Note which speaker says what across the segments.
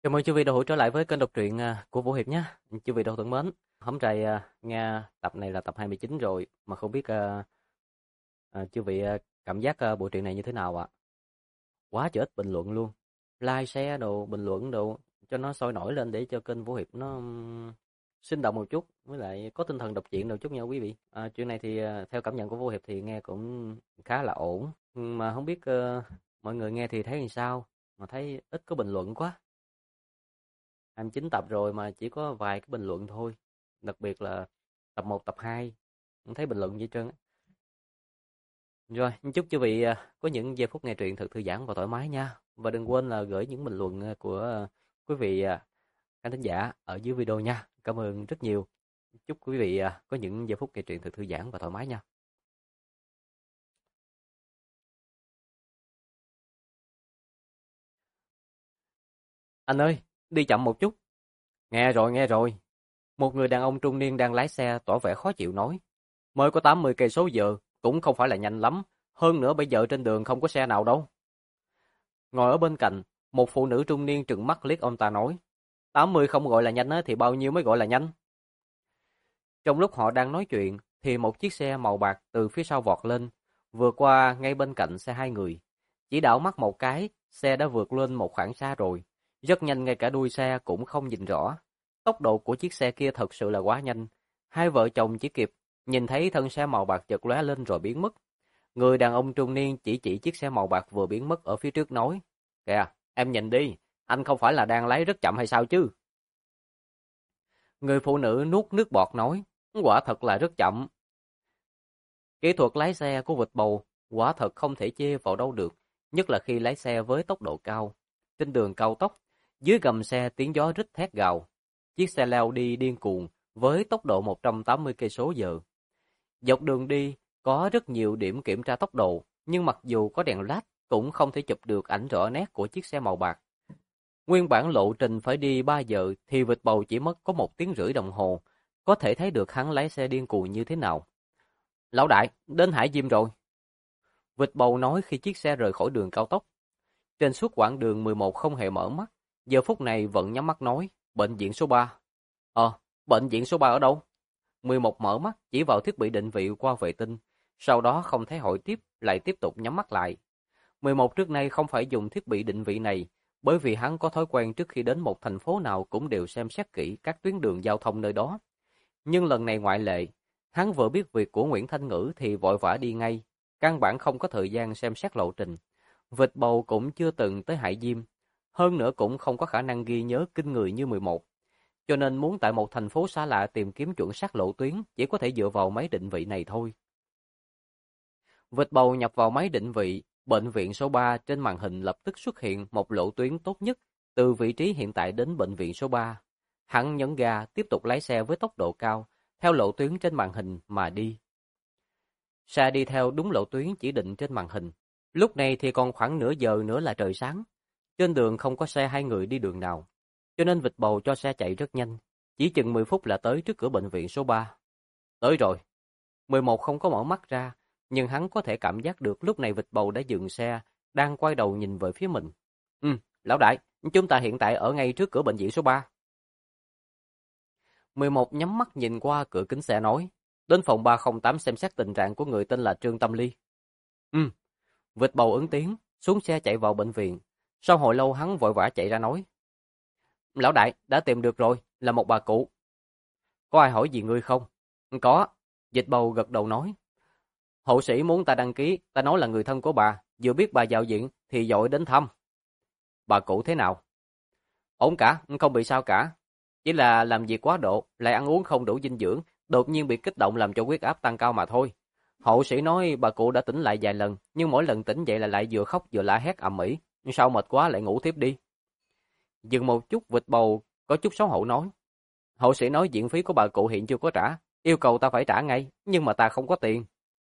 Speaker 1: Chào mừng chư vị đã hữu trở lại với kênh đọc truyện của Vũ Hiệp nhé. Chư vị thân mến, hôm nay nghe tập này là tập 29 rồi mà không biết chư vị cảm giác bộ truyện này như thế nào ạ? Quá trời ít bình luận luôn. Like, share đồ, bình luận đồ cho nó sôi nổi lên để cho kênh Vũ Hiệp nó sinh động một chút, với lại có tinh thần đọc truyện một chút nha quý vị. Chuyện này thì theo cảm nhận của Vũ Hiệp thì nghe cũng khá là ổn, mà không biết mọi người nghe thì thấy làm sao, mà thấy ít có bình luận quá. 29 tập rồi mà chỉ có vài cái bình luận thôi. Đặc biệt là tập 1, tập 2 không thấy bình luận gì hết trơn á. Rồi, chúc quý vị có những giây phút nghe truyện thật thư giãn và thoải mái nha. Và đừng quên là gửi những bình luận của quý vị khán thính giả ở dưới video nha. Cảm ơn rất nhiều. Chúc quý vị có những giây phút nghe truyện thật thư giãn và thoải mái nha. Anh ơi, đi chậm một chút. Nghe rồi, nghe rồi. Một người đàn ông trung niên đang lái xe tỏ vẻ khó chịu nói. Mới có 80 cây số giờ, cũng không phải là nhanh lắm. Hơn nữa bây giờ trên đường không có xe nào đâu. Ngồi ở bên cạnh, một phụ nữ trung niên trừng mắt liếc ông ta nói. 80 không gọi là nhanh á, thì bao nhiêu mới gọi là nhanh? Trong lúc họ đang nói chuyện, thì một chiếc xe màu bạc từ phía sau vọt lên, vượt qua ngay bên cạnh xe hai người. Chỉ đảo mắt một cái, xe đã vượt lên một khoảng xa rồi. Rất nhanh, ngay cả đuôi xe cũng không nhìn rõ. Tốc độ của chiếc xe kia thật sự là quá nhanh. Hai vợ chồng chỉ kịp nhìn thấy thân xe màu bạc chợt lóe lên rồi biến mất. Người đàn ông trung niên chỉ chiếc xe màu bạc vừa biến mất ở phía trước nói. Kìa, em nhìn đi, anh không phải là đang lái rất chậm hay sao chứ? Người phụ nữ nuốt nước bọt nói. Quả thật là rất chậm. Kỹ thuật lái xe của vịt bầu quả thật không thể chê vào đâu được, nhất là khi lái xe với tốc độ cao. Trên đường cao tốc, dưới gầm xe tiếng gió rít thét gào. Chiếc xe lao đi điên cuồng với tốc độ 180 cây số giờ. Dọc đường đi có rất nhiều điểm kiểm tra tốc độ, nhưng mặc dù có đèn flash cũng không thể chụp được ảnh rõ nét của chiếc xe màu bạc. Nguyên bản lộ trình phải đi 3 giờ thì vịt bầu chỉ mất có 1 tiếng rưỡi đồng hồ, có thể thấy được hắn lái xe điên cuồng như thế nào. Lão đại, đến Hải Diêm rồi. Vịt bầu nói khi chiếc xe rời khỏi đường cao tốc. Trên suốt quãng đường 11 không hề mở mắt, giờ phút này vẫn nhắm mắt nói, bệnh viện số 3. Bệnh viện số 3 ở đâu? 11 mở mắt chỉ vào thiết bị định vị qua vệ tinh, sau đó không thấy hỏi tiếp, lại tiếp tục nhắm mắt lại. 11 trước nay không phải dùng thiết bị định vị này, bởi vì hắn có thói quen trước khi đến một thành phố nào cũng đều xem xét kỹ các tuyến đường giao thông nơi đó. Nhưng lần này ngoại lệ, hắn vừa biết việc của Nguyễn Thanh Ngữ thì vội vã đi ngay, căn bản không có thời gian xem xét lộ trình. Vịt bầu cũng chưa từng tới Hải Diêm, hơn nữa cũng không có khả năng ghi nhớ kinh người như 11. Cho nên muốn tại một thành phố xa lạ tìm kiếm chuẩn xác lộ tuyến chỉ có thể dựa vào máy định vị này thôi. Vịt bầu nhập vào máy định vị, bệnh viện số 3 trên màn hình lập tức xuất hiện một lộ tuyến tốt nhất từ vị trí hiện tại đến bệnh viện số 3. Hắn nhấn ga tiếp tục lái xe với tốc độ cao, theo lộ tuyến trên màn hình mà đi. Xe đi theo đúng lộ tuyến chỉ định trên màn hình. Lúc này thì còn khoảng nửa giờ nữa là trời sáng. Trên đường không có xe hai người đi đường nào, cho nên vịt bầu cho xe chạy rất nhanh. Chỉ chừng 10 phút là tới trước cửa bệnh viện số 3. Tới rồi. 11 không có mở mắt ra, nhưng hắn có thể cảm giác được lúc này vịt bầu đã dừng xe, đang quay đầu nhìn về phía mình. Lão đại, chúng ta hiện tại ở ngay trước cửa bệnh viện số 3. 11 nhắm mắt nhìn qua cửa kính xe nói, đến phòng 308 xem xét tình trạng của người tên là Trương Tâm Ly. Vịt bầu ứng tiếng, xuống xe chạy vào bệnh viện. Sau hồi lâu hắn vội vã chạy ra nói, lão đại, đã tìm được rồi, là một bà cụ. Có ai hỏi gì ngươi không? Có. Vịt bầu gật đầu nói. Hộ sĩ muốn ta đăng ký, ta nói là người thân của bà, vừa biết bà vào viện thì dội đến thăm. Bà cụ thế nào? Ổn cả, không bị sao cả. Chỉ là làm việc quá độ, lại ăn uống không đủ dinh dưỡng, đột nhiên bị kích động làm cho huyết áp tăng cao mà thôi. Hộ sĩ nói bà cụ đã tỉnh lại vài lần, nhưng mỗi lần tỉnh dậy là lại vừa khóc vừa la hét ầm ĩ, sau mệt quá lại ngủ tiếp đi. Dừng một chút, vịt bầu có chút xấu hổ nói. Hộ sĩ nói viện phí của bà cụ hiện chưa có trả, yêu cầu ta phải trả ngay, nhưng mà ta không có tiền.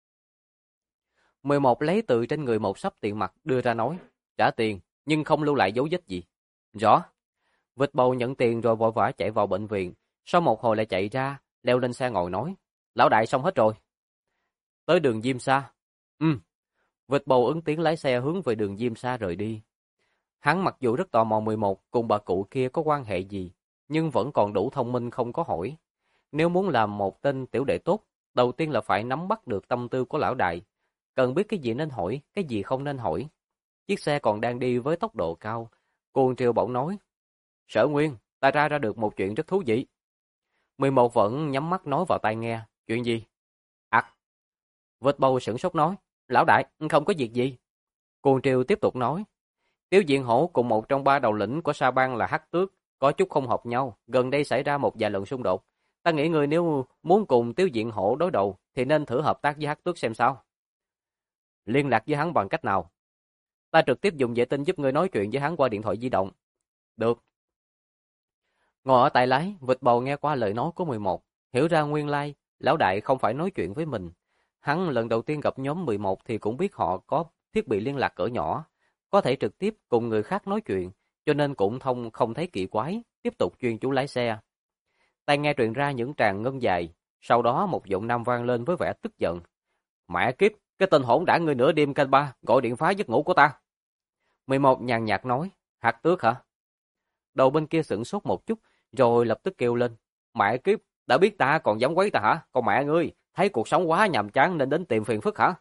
Speaker 1: 11 lấy từ trên người một xấp tiền mặt đưa ra nói, trả tiền, nhưng không lưu lại dấu vết gì. Rõ. Vịt bầu nhận tiền rồi vội vã chạy vào bệnh viện, sau một hồi lại chạy ra, leo lên xe ngồi nói, lão đại xong hết rồi. Tới đường Diêm Sa. Vịt bầu ứng tiếng lái xe hướng về đường Diêm Sa rời đi. Hắn mặc dù rất tò mò 11 cùng bà cụ kia có quan hệ gì, nhưng vẫn còn đủ thông minh không có hỏi. Nếu muốn làm một tên tiểu đệ tốt, đầu tiên là phải nắm bắt được tâm tư của lão đại, cần biết cái gì nên hỏi, cái gì không nên hỏi. Chiếc xe còn đang đi với tốc độ cao, Cuồng Triều bỗng nói: "Sở Nguyên, ta ra được một chuyện rất thú vị." 11 vẫn nhắm mắt nói vào tai nghe: "Chuyện gì?" Vịt bầu sửng sốt nói: "Lão đại, không có việc gì." Cuồng Triều tiếp tục nói: "Tiếu Diện Hổ cùng một trong ba đầu lĩnh của Sa Bang là Hắc Tước có chút không hợp nhau, gần đây xảy ra một vài lần xung đột. Ta nghĩ ngươi nếu muốn cùng Tiếu Diện Hổ đối đầu thì nên thử hợp tác với Hắc Tước xem sao." "Liên lạc với hắn bằng cách nào?" "Ta trực tiếp dùng vệ tinh giúp ngươi nói chuyện với hắn qua điện thoại di động." "Được." Ngồi ở tay lái, Vịt bầu nghe qua lời nói của 11, hiểu ra nguyên lai lão đại không phải nói chuyện với mình. Hắn lần đầu tiên gặp nhóm 11 thì cũng biết họ có thiết bị liên lạc cỡ nhỏ, có thể trực tiếp cùng người khác nói chuyện, cho nên cũng không thấy kỳ quái, tiếp tục chuyên chú lái xe. Tai nghe truyền ra những tràng ngân dài, sau đó một giọng nam vang lên với vẻ tức giận: "Mẹ kiếp, cái tên hỗn đản ngươi nửa đêm canh ba gọi điện phá giấc ngủ của ta." 11 nhàn nhạt nói: "Hạt Tước hả?" Đầu bên kia sửng sốt một chút, rồi lập tức kêu lên: "Mẹ kiếp, đã biết ta còn dám quấy ta hả? Con mẹ ngươi, thấy cuộc sống quá nhàm chán nên đến tìm phiền phức hả?"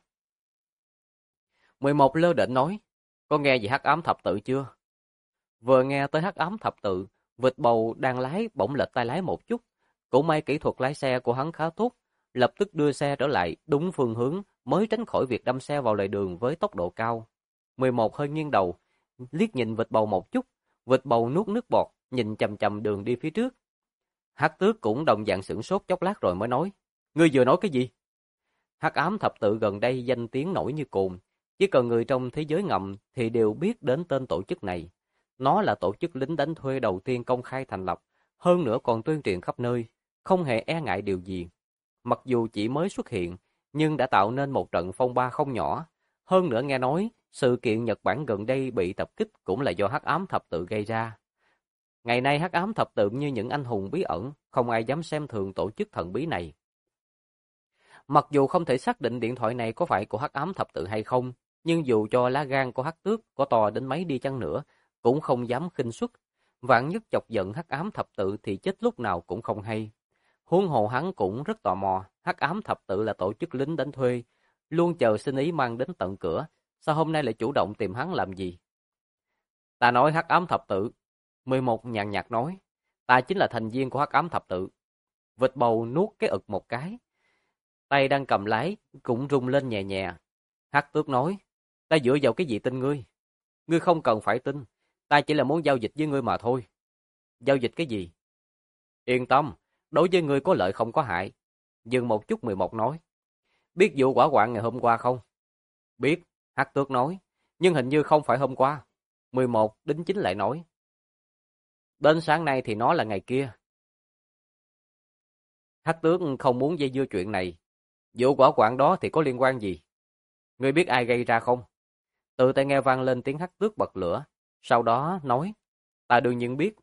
Speaker 1: 11 lơ đễnh nói: "Có nghe về Hắc Ám Thập Tự chưa?" Vừa nghe tới Hắc Ám Thập Tự, Vịt bầu đang lái bỗng lệch tay lái một chút. Cũng may kỹ thuật lái xe của hắn khá tốt, lập tức đưa xe trở lại đúng phương hướng, mới tránh khỏi việc đâm xe vào lề đường với tốc độ cao. 11 hơi nghiêng đầu, liếc nhìn Vịt bầu một chút. Vịt bầu nuốt nước bọt, nhìn chằm chằm đường đi phía trước. Hắc Tước cũng đồng dạng sửng sốt chốc lát rồi mới nói: "Ngươi vừa nói cái gì?" Hắc Ám Thập Tự gần đây danh tiếng nổi như cồn, chỉ cần người trong thế giới ngầm thì đều biết đến tên tổ chức này. Nó là tổ chức lính đánh thuê đầu tiên công khai thành lập, hơn nữa còn tuyên truyền khắp nơi, không hề e ngại điều gì. Mặc dù chỉ mới xuất hiện, nhưng đã tạo nên một trận phong ba không nhỏ. Hơn nữa nghe nói, sự kiện Nhật Bản gần đây bị tập kích cũng là do Hắc Ám Thập Tự gây ra. Ngày nay Hắc Ám Thập Tự như những anh hùng bí ẩn, không ai dám xem thường tổ chức thần bí này. Mặc dù không thể xác định điện thoại này có phải của Hắc Ám Thập Tự hay không, nhưng dù cho lá gan của Hắc Tước có to đến mấy đi chăng nữa, cũng không dám khinh suất. Vạn nhất chọc giận Hắc Ám Thập Tự thì chết lúc nào cũng không hay. Huống hồ hắn cũng rất tò mò, Hắc Ám Thập Tự là tổ chức lính đánh thuê, luôn chờ xin ý mang đến tận cửa, sao hôm nay lại chủ động tìm hắn làm gì? Ta nói Hắc Ám Thập Tự. 11 nhàn nhạt nói, ta chính là thành viên của Hắc Ám Thập Tự. Vịt bầu nuốt cái ực một cái, tay đang cầm lái cũng rung lên nhẹ nhẹ. Hắc Tước nói, ta dựa vào cái gì tin ngươi? Ngươi không cần phải tin, ta chỉ là muốn giao dịch với ngươi mà thôi. Giao dịch cái gì? Yên tâm, đối với ngươi có lợi không có hại. Dừng một chút 11 nói, biết vụ hỏa hoạn ngày hôm qua không? Biết, Hắc Tước nói, nhưng hình như không phải hôm qua. 11 đính chính lại nói, đến sáng nay thì nó là ngày kia. Hắc Tước không muốn dây dưa chuyện này. Vụ hỏa hoạn đó thì có liên quan gì? Ngươi biết ai gây ra không? Từ tai nghe vang lên tiếng Hắc Tước bật lửa, sau đó nói, ta đương nhiên biết.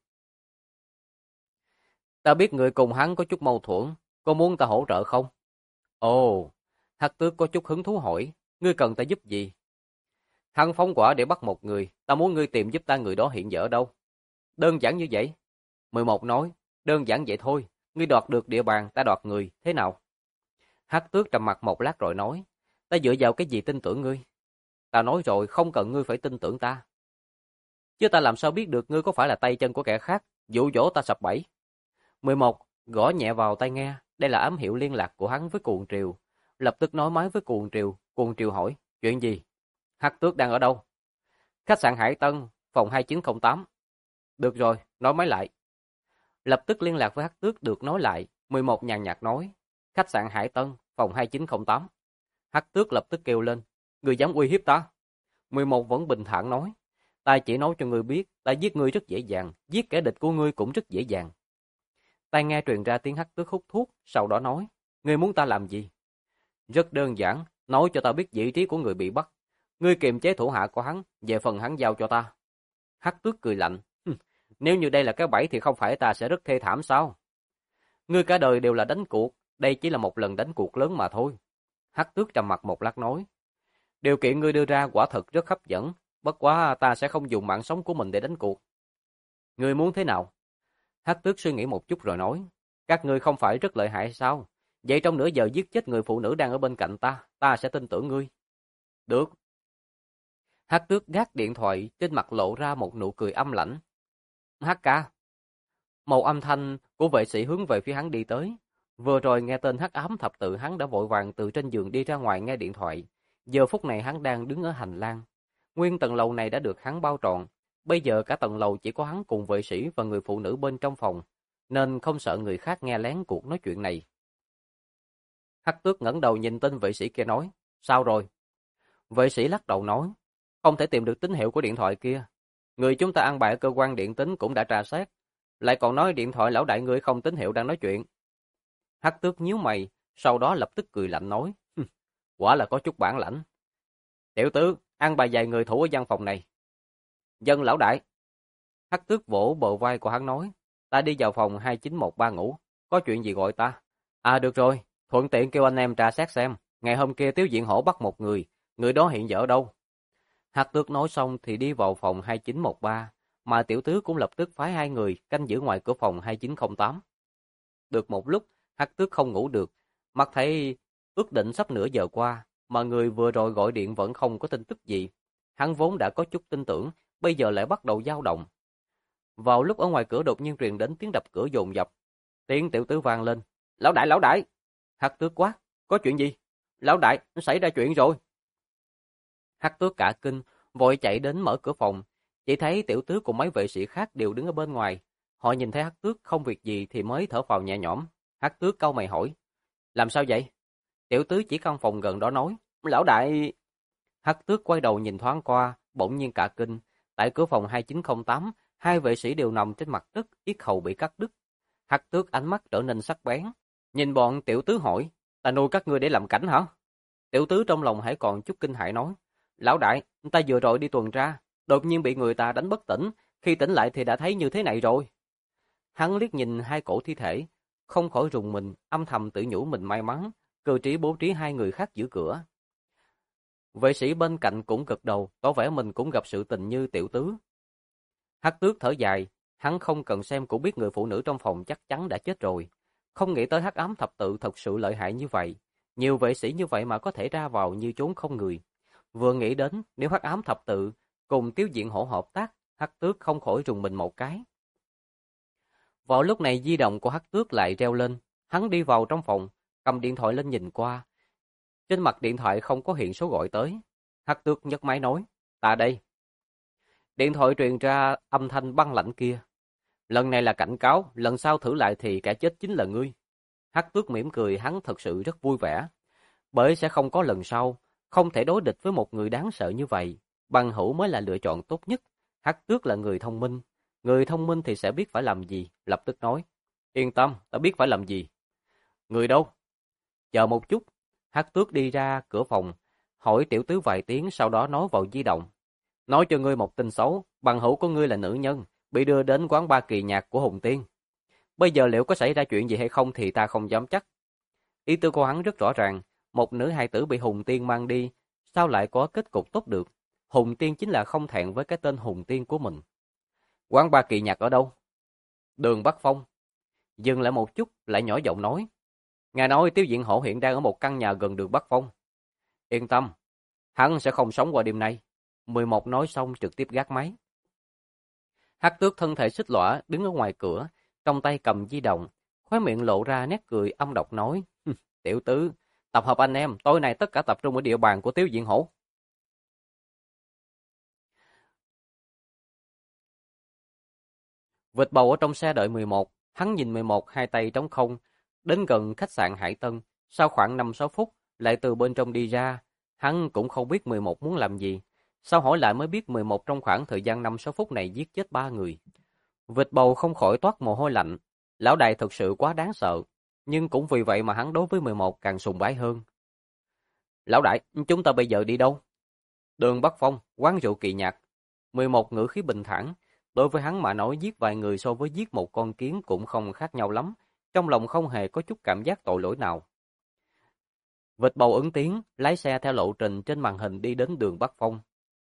Speaker 1: Ta biết người cùng hắn có chút mâu thuẫn, có muốn ta hỗ trợ không? Ồ, Hắc Tước có chút hứng thú hỏi, ngươi cần ta giúp gì? Hắn phóng hỏa để bắt một người, ta muốn ngươi tìm giúp ta người đó hiện giờ ở đâu? Đơn giản như vậy. 11 nói, đơn giản vậy thôi, ngươi đoạt được địa bàn, ta đoạt người, thế nào? Hắc Tước trầm mặt một lát rồi nói, ta dựa vào cái gì tin tưởng ngươi? Ta nói rồi, không cần ngươi phải tin tưởng ta. Chứ ta làm sao biết được ngươi có phải là tay chân của kẻ khác, dụ dỗ ta sập bẫy. 11 gõ nhẹ vào tai nghe, đây là ám hiệu liên lạc của hắn với Cuồng Triều. Lập tức nói máy với Cuồng Triều hỏi, chuyện gì? Hắc Tước đang ở đâu? Khách sạn Hải Tân, phòng 2908. Được rồi, nói máy lại. Lập tức liên lạc với Hắc Tước được nói lại, 11 nhàn nhạt nói, khách sạn Hải Tân, phòng 2908. Hắc Tước lập tức kêu lên, ngươi dám uy hiếp ta? 11 vẫn bình thản nói, ta chỉ nói cho ngươi biết, ta giết ngươi rất dễ dàng, giết kẻ địch của ngươi cũng rất dễ dàng. Tai nghe truyền ra tiếng Hắc Tước hút thuốc, sau đó nói, ngươi muốn ta làm gì? Rất đơn giản, nói cho ta biết vị trí của người bị bắt. Ngươi kiềm chế thủ hạ của hắn, về phần hắn giao cho ta. Hắc Tước cười lạnh, nếu như đây là cái bẫy thì không phải ta sẽ rất thê thảm sao? Ngươi cả đời đều là đánh cuộc, đây chỉ là một lần đánh cuộc lớn mà thôi. Hắc Tước trầm mặt một lát nói, điều kiện ngươi đưa ra quả thật rất hấp dẫn, bất quá ta sẽ không dùng mạng sống của mình để đánh cuộc. Ngươi muốn thế nào? Hắc Tước suy nghĩ một chút rồi nói, các ngươi không phải rất lợi hại sao? Vậy trong nửa giờ giết chết người phụ nữ đang ở bên cạnh ta, ta sẽ tin tưởng ngươi. Được. Hắc Tước gác điện thoại, trên mặt lộ ra một nụ cười âm lãnh. Hắc ca. Một âm thanh của vệ sĩ hướng về phía hắn đi tới. Vừa rồi nghe tên Hắc Ám Thập Tự, hắn đã vội vàng từ trên giường đi ra ngoài nghe điện thoại. Giờ phút này hắn đang đứng ở hành lang. Nguyên tầng lầu này đã được hắn bao trọn. Bây giờ cả tầng lầu chỉ có hắn cùng vệ sĩ và người phụ nữ bên trong phòng, nên không sợ người khác nghe lén cuộc nói chuyện này. Hắc Tước ngẩng đầu nhìn tên vệ sĩ kia nói, sao rồi? Vệ sĩ lắc đầu nói, không thể tìm được tín hiệu của điện thoại kia. Người chúng ta ăn bài ở cơ quan điện tín cũng đã tra xét, lại còn nói điện thoại lão đại ngươi không tín hiệu đang nói chuyện. Hắc Tước nhíu mày, sau đó lập tức cười lạnh nói, quả là có chút bản lãnh. Tiểu tứ, ăn bài vài người thủ ở văn phòng này. Dân lão đại. Hắc Tước vỗ bờ vai của hắn nói, ta đi vào phòng 2913 ngủ, có chuyện gì gọi ta? À được rồi, thuận tiện kêu anh em tra xét xem, ngày hôm kia Tiếu Diện Hổ bắt một người đó hiện giờ ở đâu? Hắc Tước nói xong thì đi vào phòng 2913, mà tiểu tứ cũng lập tức phái 2 người canh giữ ngoài cửa phòng 2908. Được một lúc, Hắc Tước không ngủ được, mắt thấy ước định sắp nửa giờ qua, mà người vừa rồi gọi điện vẫn không có tin tức gì. Hắn vốn đã có chút tin tưởng, bây giờ lại bắt đầu dao động. Vào lúc ở ngoài cửa đột nhiên truyền đến tiếng đập cửa dồn dập, tiếng tiểu tứ vang lên. Lão đại! Hắc Tước quát, có chuyện gì? Lão đại, xảy ra chuyện rồi. Hắc Tước cả kinh, vội chạy đến mở cửa phòng, chỉ thấy tiểu tứ cùng mấy vệ sĩ khác đều đứng ở bên ngoài. Họ nhìn thấy Hắc Tước không việc gì thì mới thở phào nhẹ nhõm. Hắc Tước cau mày hỏi, làm sao vậy? Tiểu tứ chỉ căn phòng gần đó nói, lão đại... Hắc Tước quay đầu nhìn thoáng qua, bỗng nhiên cả kinh. Tại cửa phòng 2908, 2 vệ sĩ đều nằm trên mặt đất, yết hầu bị cắt đứt. Hắc Tước ánh mắt trở nên sắc bén, nhìn bọn tiểu tứ hỏi, ta nuôi các ngươi để làm cảnh hả? Tiểu tứ trong lòng hãy còn chút kinh hãi nói, lão đại, ta vừa rồi đi tuần tra, đột nhiên bị người ta đánh bất tỉnh, khi tỉnh lại thì đã thấy như thế này rồi. Hắn liếc nhìn 2 cổ thi thể, không khỏi rùng mình, âm thầm tự nhủ mình may mắn, cơ trí bố trí 2 người khác giữ cửa. Vệ sĩ bên cạnh cũng gật đầu, tỏ vẻ mình cũng gặp sự tình như tiểu tứ. Hắc Tước thở dài, hắn không cần xem cũng biết người phụ nữ trong phòng chắc chắn đã chết rồi. Không nghĩ tới Hắc Ám Thập Tự thật sự lợi hại như vậy. Nhiều vệ sĩ như vậy mà có thể ra vào như trốn không người. Vừa nghĩ đến nếu Hắc Ám Thập Tự cùng Tiếu Diện Hổ hợp tác, Hắc Tước không khỏi rùng mình một cái. Vào lúc này di động của Hắc Tước lại reo lên. Hắn đi vào trong phòng, cầm điện thoại lên nhìn qua. Trên mặt điện thoại không có hiện số gọi tới. Hắc Tước nhấc máy nói, ta đây. Điện thoại truyền ra âm thanh băng lãnh kia. Lần này là cảnh cáo, lần sau thử lại thì kẻ chết chính là ngươi. Hắc Tước mỉm cười, hắn thật sự rất vui vẻ. Bởi sẽ không có lần sau, không thể đối địch với một người đáng sợ như vậy. Bằng hữu mới là lựa chọn tốt nhất. Hắc Tước là người thông minh. Người thông minh thì sẽ biết phải làm gì, lập tức nói. Yên tâm, ta biết phải làm gì. Người đâu? Chờ một chút. Hắc Tước đi ra cửa phòng, hỏi tiểu tứ vài tiếng, sau đó nói vào di động. Nói cho ngươi một tin xấu, bằng hữu của ngươi là nữ nhân, bị đưa đến quán bar kỳ nhạc của Hùng Tiên. Bây giờ liệu có xảy ra chuyện gì hay không thì ta không dám chắc. Ý tư của hắn rất rõ ràng, một nữ hài tử bị Hùng Tiên mang đi, sao lại có kết cục tốt được? Hùng Tiên chính là không thẹn với cái tên Hùng Tiên của mình. Quán bar kỳ nhạc ở đâu? Đường Bắc Phong. Dừng lại một chút, lại nhỏ giọng nói. Ngài nói Tiếu Diện Hổ hiện đang ở một căn nhà gần đường Bắc Phong. Yên tâm, hắn sẽ không sống qua đêm nay. 11 nói xong trực tiếp gác máy. Hắc Tước thân thể xích lõa đứng ở ngoài cửa, trong tay cầm di động, khóe miệng lộ ra nét cười âm độc nói, tiểu tứ, tập hợp anh em, tối nay tất cả tập trung ở địa bàn của Tiếu Diện Hổ. Vịt bầu ở trong xe đợi 11, hắn nhìn 11 hai tay trống không, đến gần khách sạn Hải Tân, sau khoảng 5-6 phút, lại từ bên trong đi ra, hắn cũng không biết 11 muốn làm gì. Sau hỏi lại mới biết 11 trong khoảng thời gian 5-6 phút này giết chết 3 người. Vịt bầu không khỏi toát mồ hôi lạnh. Lão đại thực sự quá đáng sợ. Nhưng cũng vì vậy mà hắn đối với 11 càng sùng bái hơn. Lão đại, chúng ta bây giờ đi đâu? Đường Bắc Phong, quán rượu Kỳ Nhạc. 11 ngữ khí bình thản. Đối với hắn mà nói giết vài người so với giết một con kiến cũng không khác nhau lắm. Trong lòng không hề có chút cảm giác tội lỗi nào. Vịt bầu ứng tiếng, lái xe theo lộ trình trên màn hình đi đến đường Bắc Phong.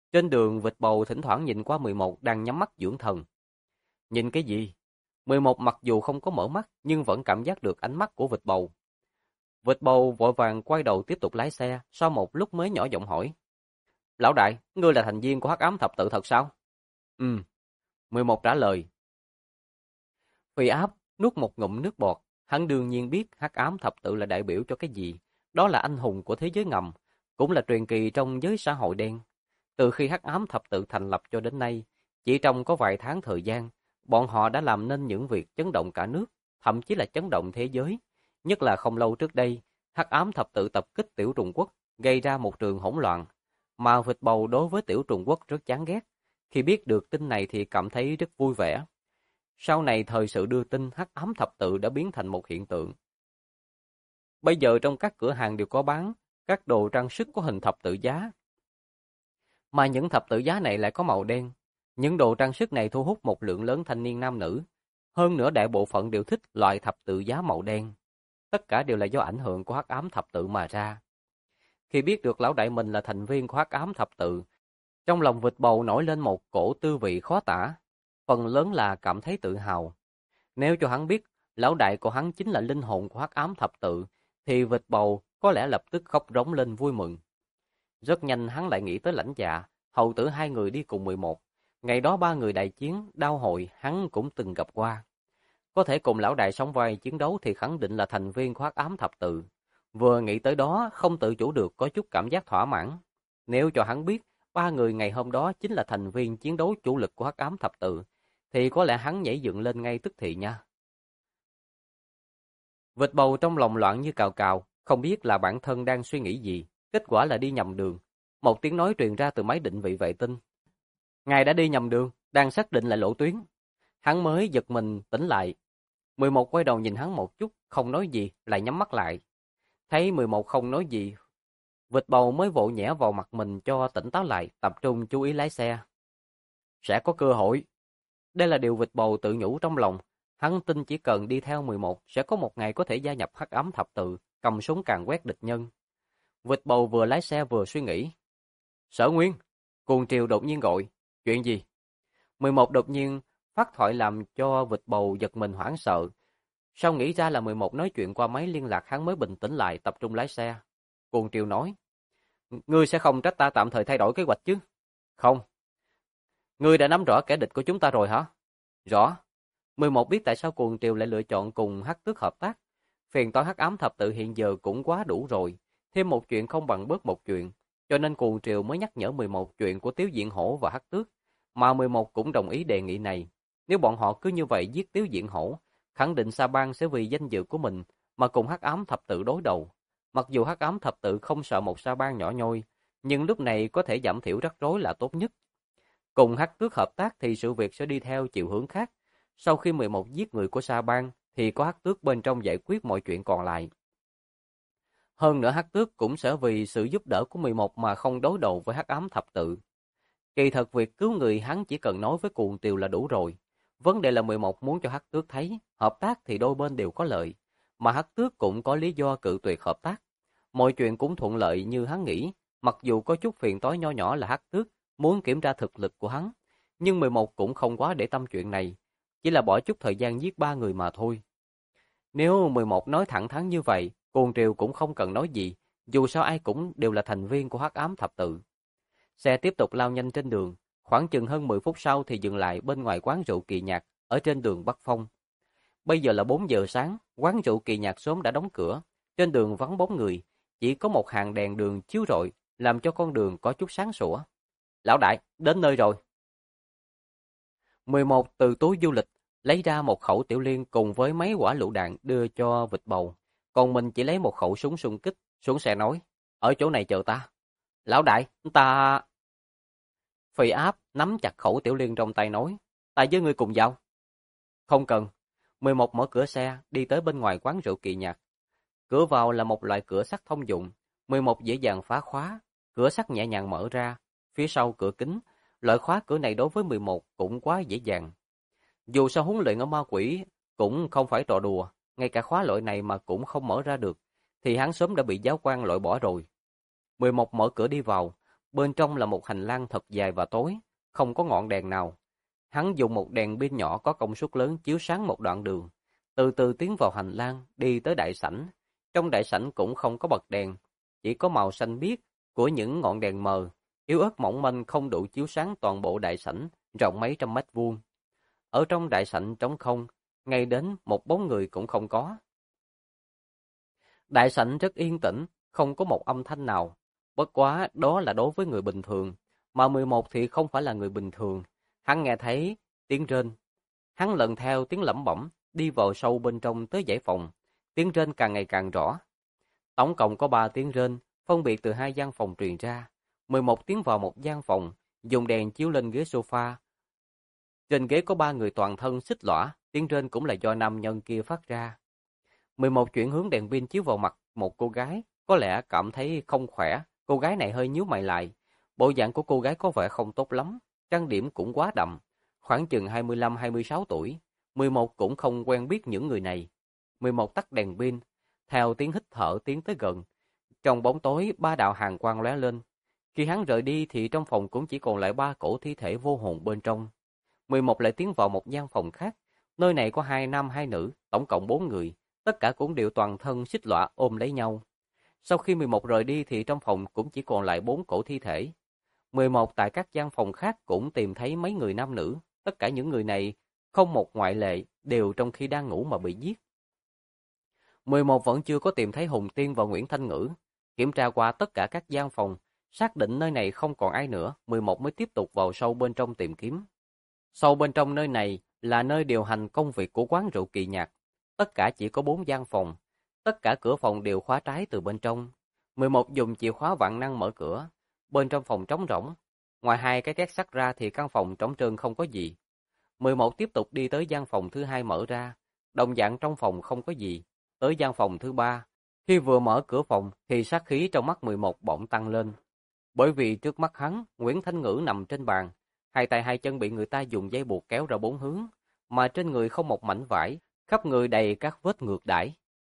Speaker 1: Trên đường vịt bầu thỉnh thoảng nhìn qua 11 đang nhắm mắt dưỡng thần. Nhìn cái gì? 11 mặc dù không có mở mắt nhưng vẫn cảm giác được ánh mắt của vịt bầu. Vịt bầu vội vàng quay đầu tiếp tục lái xe, sau một lúc mới nhỏ giọng hỏi. Lão đại, ngươi là thành viên của Hắc Ám Thập Tự thật sao? Ừ, 11 trả lời. Phi Áp nuốt một ngụm nước bọt, hắn đương nhiên biết Hắc Ám Thập Tự là đại biểu cho cái gì. Đó là anh hùng của thế giới ngầm, cũng là truyền kỳ trong giới xã hội đen. Từ khi Hắc Ám Thập Tự thành lập cho đến nay, chỉ trong có vài tháng thời gian, bọn họ đã làm nên những việc chấn động cả nước, thậm chí là chấn động thế giới. Nhất là không lâu trước đây, Hắc Ám Thập Tự tập kích Tiểu Trùng Quốc, gây ra một trường hỗn loạn. Mà vịt bầu đối với Tiểu Trùng Quốc rất chán ghét. Khi biết được tin này thì cảm thấy rất vui vẻ. Sau này thời sự đưa tin Hắc Ám Thập Tự đã biến thành một hiện tượng. Bây giờ trong các cửa hàng đều có bán các đồ trang sức có hình thập tự giá. Mà những thập tự giá này lại có màu đen. Những đồ trang sức này thu hút một lượng lớn thanh niên nam nữ. Hơn nữa đại bộ phận đều thích loại thập tự giá màu đen. Tất cả đều là do ảnh hưởng của Hắc Ám Thập Tự mà ra. Khi biết được lão đại mình là thành viên của Hắc Ám Thập Tự, trong lòng vịt bầu nổi lên một cổ tư vị khó tả, phần lớn là cảm thấy tự hào. Nếu cho hắn biết lão đại của hắn chính là linh hồn của Hắc Ám Thập Tự, thì vịt bầu có lẽ lập tức khóc rống lên vui mừng. Rất nhanh hắn lại nghĩ tới Lãnh Dạ, hầu tử hai người đi cùng 11. Ngày đó ba người đại chiến, đao hội hắn cũng từng gặp qua. Có thể cùng lão đại sóng vai chiến đấu thì khẳng định là thành viên của Hắc Ám Thập Tự. Vừa nghĩ tới đó, không tự chủ được có chút cảm giác thỏa mãn. Nếu cho hắn biết, ba người ngày hôm đó chính là thành viên chiến đấu chủ lực của Hắc Ám Thập Tự, thì có lẽ hắn nhảy dựng lên ngay tức thì nha. Vịt bầu trong lòng loạn như cào cào, không biết là bản thân đang suy nghĩ gì. Kết quả là đi nhầm đường. Một tiếng nói truyền ra từ máy định vị vệ tinh. Ngài đã đi nhầm đường, đang xác định lại lộ tuyến. Hắn mới giật mình tỉnh lại. 11 quay đầu nhìn hắn một chút, không nói gì, lại nhắm mắt lại. Thấy 11 không nói gì, vịt bầu mới vỗ nhẹ vào mặt mình cho tỉnh táo lại, tập trung chú ý lái xe. Sẽ có cơ hội. Đây là điều vịt bầu tự nhủ trong lòng. Hắn tin chỉ cần đi theo 11 sẽ có một ngày có thể gia nhập Hắc Ám Thập Tự, cầm súng càn quét địch nhân. Vịt bầu vừa lái xe vừa suy nghĩ. Sở Nguyên, Cuồng Triều đột nhiên gọi. Chuyện gì? 11 đột nhiên phát thoại làm cho vịt bầu giật mình hoảng sợ. Sau nghĩ ra là 11 nói chuyện qua máy liên lạc, hắn mới bình tĩnh lại, tập trung lái xe. Cuồng Triều nói. Ngươi sẽ không trách ta tạm thời thay đổi kế hoạch chứ? Không. Ngươi đã nắm rõ kẻ địch của chúng ta rồi hả? Rõ. 11 biết tại sao Cuồng Triều lại lựa chọn cùng Hắc Tước hợp tác. Phiền toái Hắc Ám Thập Tự hiện giờ cũng quá đủ rồi. Thêm một chuyện không bằng bớt một chuyện. Cho nên Cuồng Triều mới nhắc nhở 11 chuyện của Tiếu Diện Hổ và Hắc Tước. Mà 11 cũng đồng ý đề nghị này. Nếu bọn họ cứ như vậy giết Tiếu Diện Hổ, khẳng định Sa Bang sẽ vì danh dự của mình mà cùng Hắc Ám Thập Tự đối đầu. Mặc dù Hắc Ám Thập Tự không sợ một Sa Bang nhỏ nhoi, nhưng lúc này có thể giảm thiểu rắc rối là tốt nhất. Cùng Hắc Tước hợp tác thì sự việc sẽ đi theo chiều hướng khác. Sau khi 11 giết người của Sa Bang thì có Hắc Tước bên trong giải quyết mọi chuyện còn lại. Hơn nữa Hắc Tước cũng sẽ vì sự giúp đỡ của 11 mà không đối đầu với Hắc Ám Thập Tự. Kỳ thật việc cứu người hắn chỉ cần nói với Cuồng Triều là đủ rồi. Vấn đề là 11 muốn cho Hắc Tước thấy, hợp tác thì đôi bên đều có lợi, mà Hắc Tước cũng có lý do cự tuyệt hợp tác. Mọi chuyện cũng thuận lợi như hắn nghĩ, mặc dù có chút phiền toái nho nhỏ là Hắc Tước muốn kiểm tra thực lực của hắn, nhưng 11 cũng không quá để tâm chuyện này, chỉ là bỏ chút thời gian giết ba người mà thôi. Nếu 11 nói thẳng thắn như vậy, Cuồng Triều cũng không cần nói gì, dù sao ai cũng đều là thành viên của Hắc Ám Thập Tự. Xe tiếp tục lao nhanh trên đường, khoảng chừng hơn 10 phút sau thì dừng lại bên ngoài quán rượu Kỳ Nhạc ở trên đường Bắc Phong. Bây giờ là 4 giờ sáng, quán rượu Kỳ Nhạc sớm đã đóng cửa, trên đường vắng bóng người, chỉ có một hàng đèn đường chiếu rọi, làm cho con đường có chút sáng sủa. Lão đại, đến nơi rồi. 11 từ túi du lịch lấy ra một khẩu tiểu liên cùng với mấy quả lựu đạn đưa cho vịt bầu, còn mình chỉ lấy một khẩu súng xung kích, xuống xe nói, ở chỗ này chờ ta. Lão đại, ta... Phi Áp nắm chặt khẩu tiểu liên trong tay nói, ta với ngươi cùng vào. Không cần. 11 mở cửa xe, đi tới bên ngoài quán rượu Kỳ Nhạc. Cửa vào là một loại cửa sắt thông dụng, 11 dễ dàng phá khóa, cửa sắt nhẹ nhàng mở ra, phía sau cửa kính, loại khóa cửa này đối với 11 cũng quá dễ dàng. Dù sao huấn luyện ở ma quỷ cũng không phải trò đùa, ngay cả khóa loại này mà cũng không mở ra được, thì hắn sớm đã bị giáo quan loại bỏ rồi. 11 mở cửa đi vào, Bên trong là một hành lang thật dài và tối, không có ngọn đèn nào. Hắn dùng một đèn pin nhỏ có công suất lớn chiếu sáng một đoạn đường, từ từ tiến vào hành lang, đi tới đại sảnh. Trong đại sảnh cũng không có bật đèn, chỉ có màu xanh biếc của những ngọn đèn mờ, yếu ớt mỏng manh không đủ chiếu sáng toàn bộ đại sảnh, rộng mấy trăm mét vuông. Ở trong đại sảnh trống không, ngay đến một bóng người cũng không có. Đại sảnh rất yên tĩnh, không có một âm thanh nào. Bất quá đó là đối với người bình thường, mà 11 thì không phải là người bình thường. Hắn nghe thấy tiếng rên. Hắn lần theo tiếng lẩm bẩm, đi vào sâu bên trong tới dãy phòng. Tiếng rên càng ngày càng rõ. Tổng cộng có 3 tiếng rên, phân biệt từ 2 gian phòng truyền ra. 11 tiến vào một gian phòng, dùng đèn chiếu lên ghế sofa. Trên ghế có 3 người toàn thân xích lõa, tiếng rên cũng là do nam nhân kia phát ra. 11 chuyển hướng đèn pin chiếu vào mặt một cô gái, có lẽ cảm thấy không khỏe, cô gái này hơi nhíu mày lại. Bộ dạng của cô gái có vẻ không tốt lắm, trang điểm cũng quá đậm, khoảng chừng 25-26 tuổi. 11 cũng không quen biết những người này. 11 tắt đèn pin, theo tiếng hít thở tiến tới gần. Trong bóng tối, 3 đạo hàn quang lóe lên. Khi hắn rời đi thì trong phòng cũng chỉ còn lại 3 cổ thi thể vô hồn bên trong. 11 lại tiến vào một gian phòng khác. Nơi này có 2 nam 2 nữ, tổng cộng 4 người. Tất cả cũng đều toàn thân xích lõa ôm lấy nhau. Sau khi 11 rời đi thì trong phòng cũng chỉ còn lại 4 cổ thi thể. 11 tại các gian phòng khác cũng tìm thấy mấy người nam nữ. Tất cả những người này, không một ngoại lệ, đều trong khi đang ngủ mà bị giết. 11 vẫn chưa có tìm thấy Hùng Tiên và Nguyễn Thanh Ngữ. Kiểm tra qua tất cả các gian phòng, xác định nơi này không còn ai nữa, 11 mới tiếp tục vào sâu bên trong tìm kiếm. Sâu bên trong nơi này là nơi điều hành công việc của quán rượu Kỳ Nhạc. Tất cả chỉ có 4 gian phòng. Tất cả cửa phòng đều khóa trái từ bên trong. 11 dùng chìa khóa vạn năng mở cửa. Bên trong phòng trống rỗng. Ngoài 2 cái két sắt ra thì căn phòng trống trơn không có gì. 11 tiếp tục đi tới gian phòng thứ 2 mở ra. Đồng dạng trong phòng không có gì. Tới gian phòng thứ 3. Khi vừa mở cửa phòng thì sát khí trong mắt 11 bỗng tăng lên. Bởi vì trước mắt hắn, Nguyễn Thanh Ngữ nằm trên bàn. 2 tay 2 chân bị người ta dùng dây buộc kéo ra 4 hướng. Mà trên người không một mảnh vải, khắp người đầy các vết ngược đãi.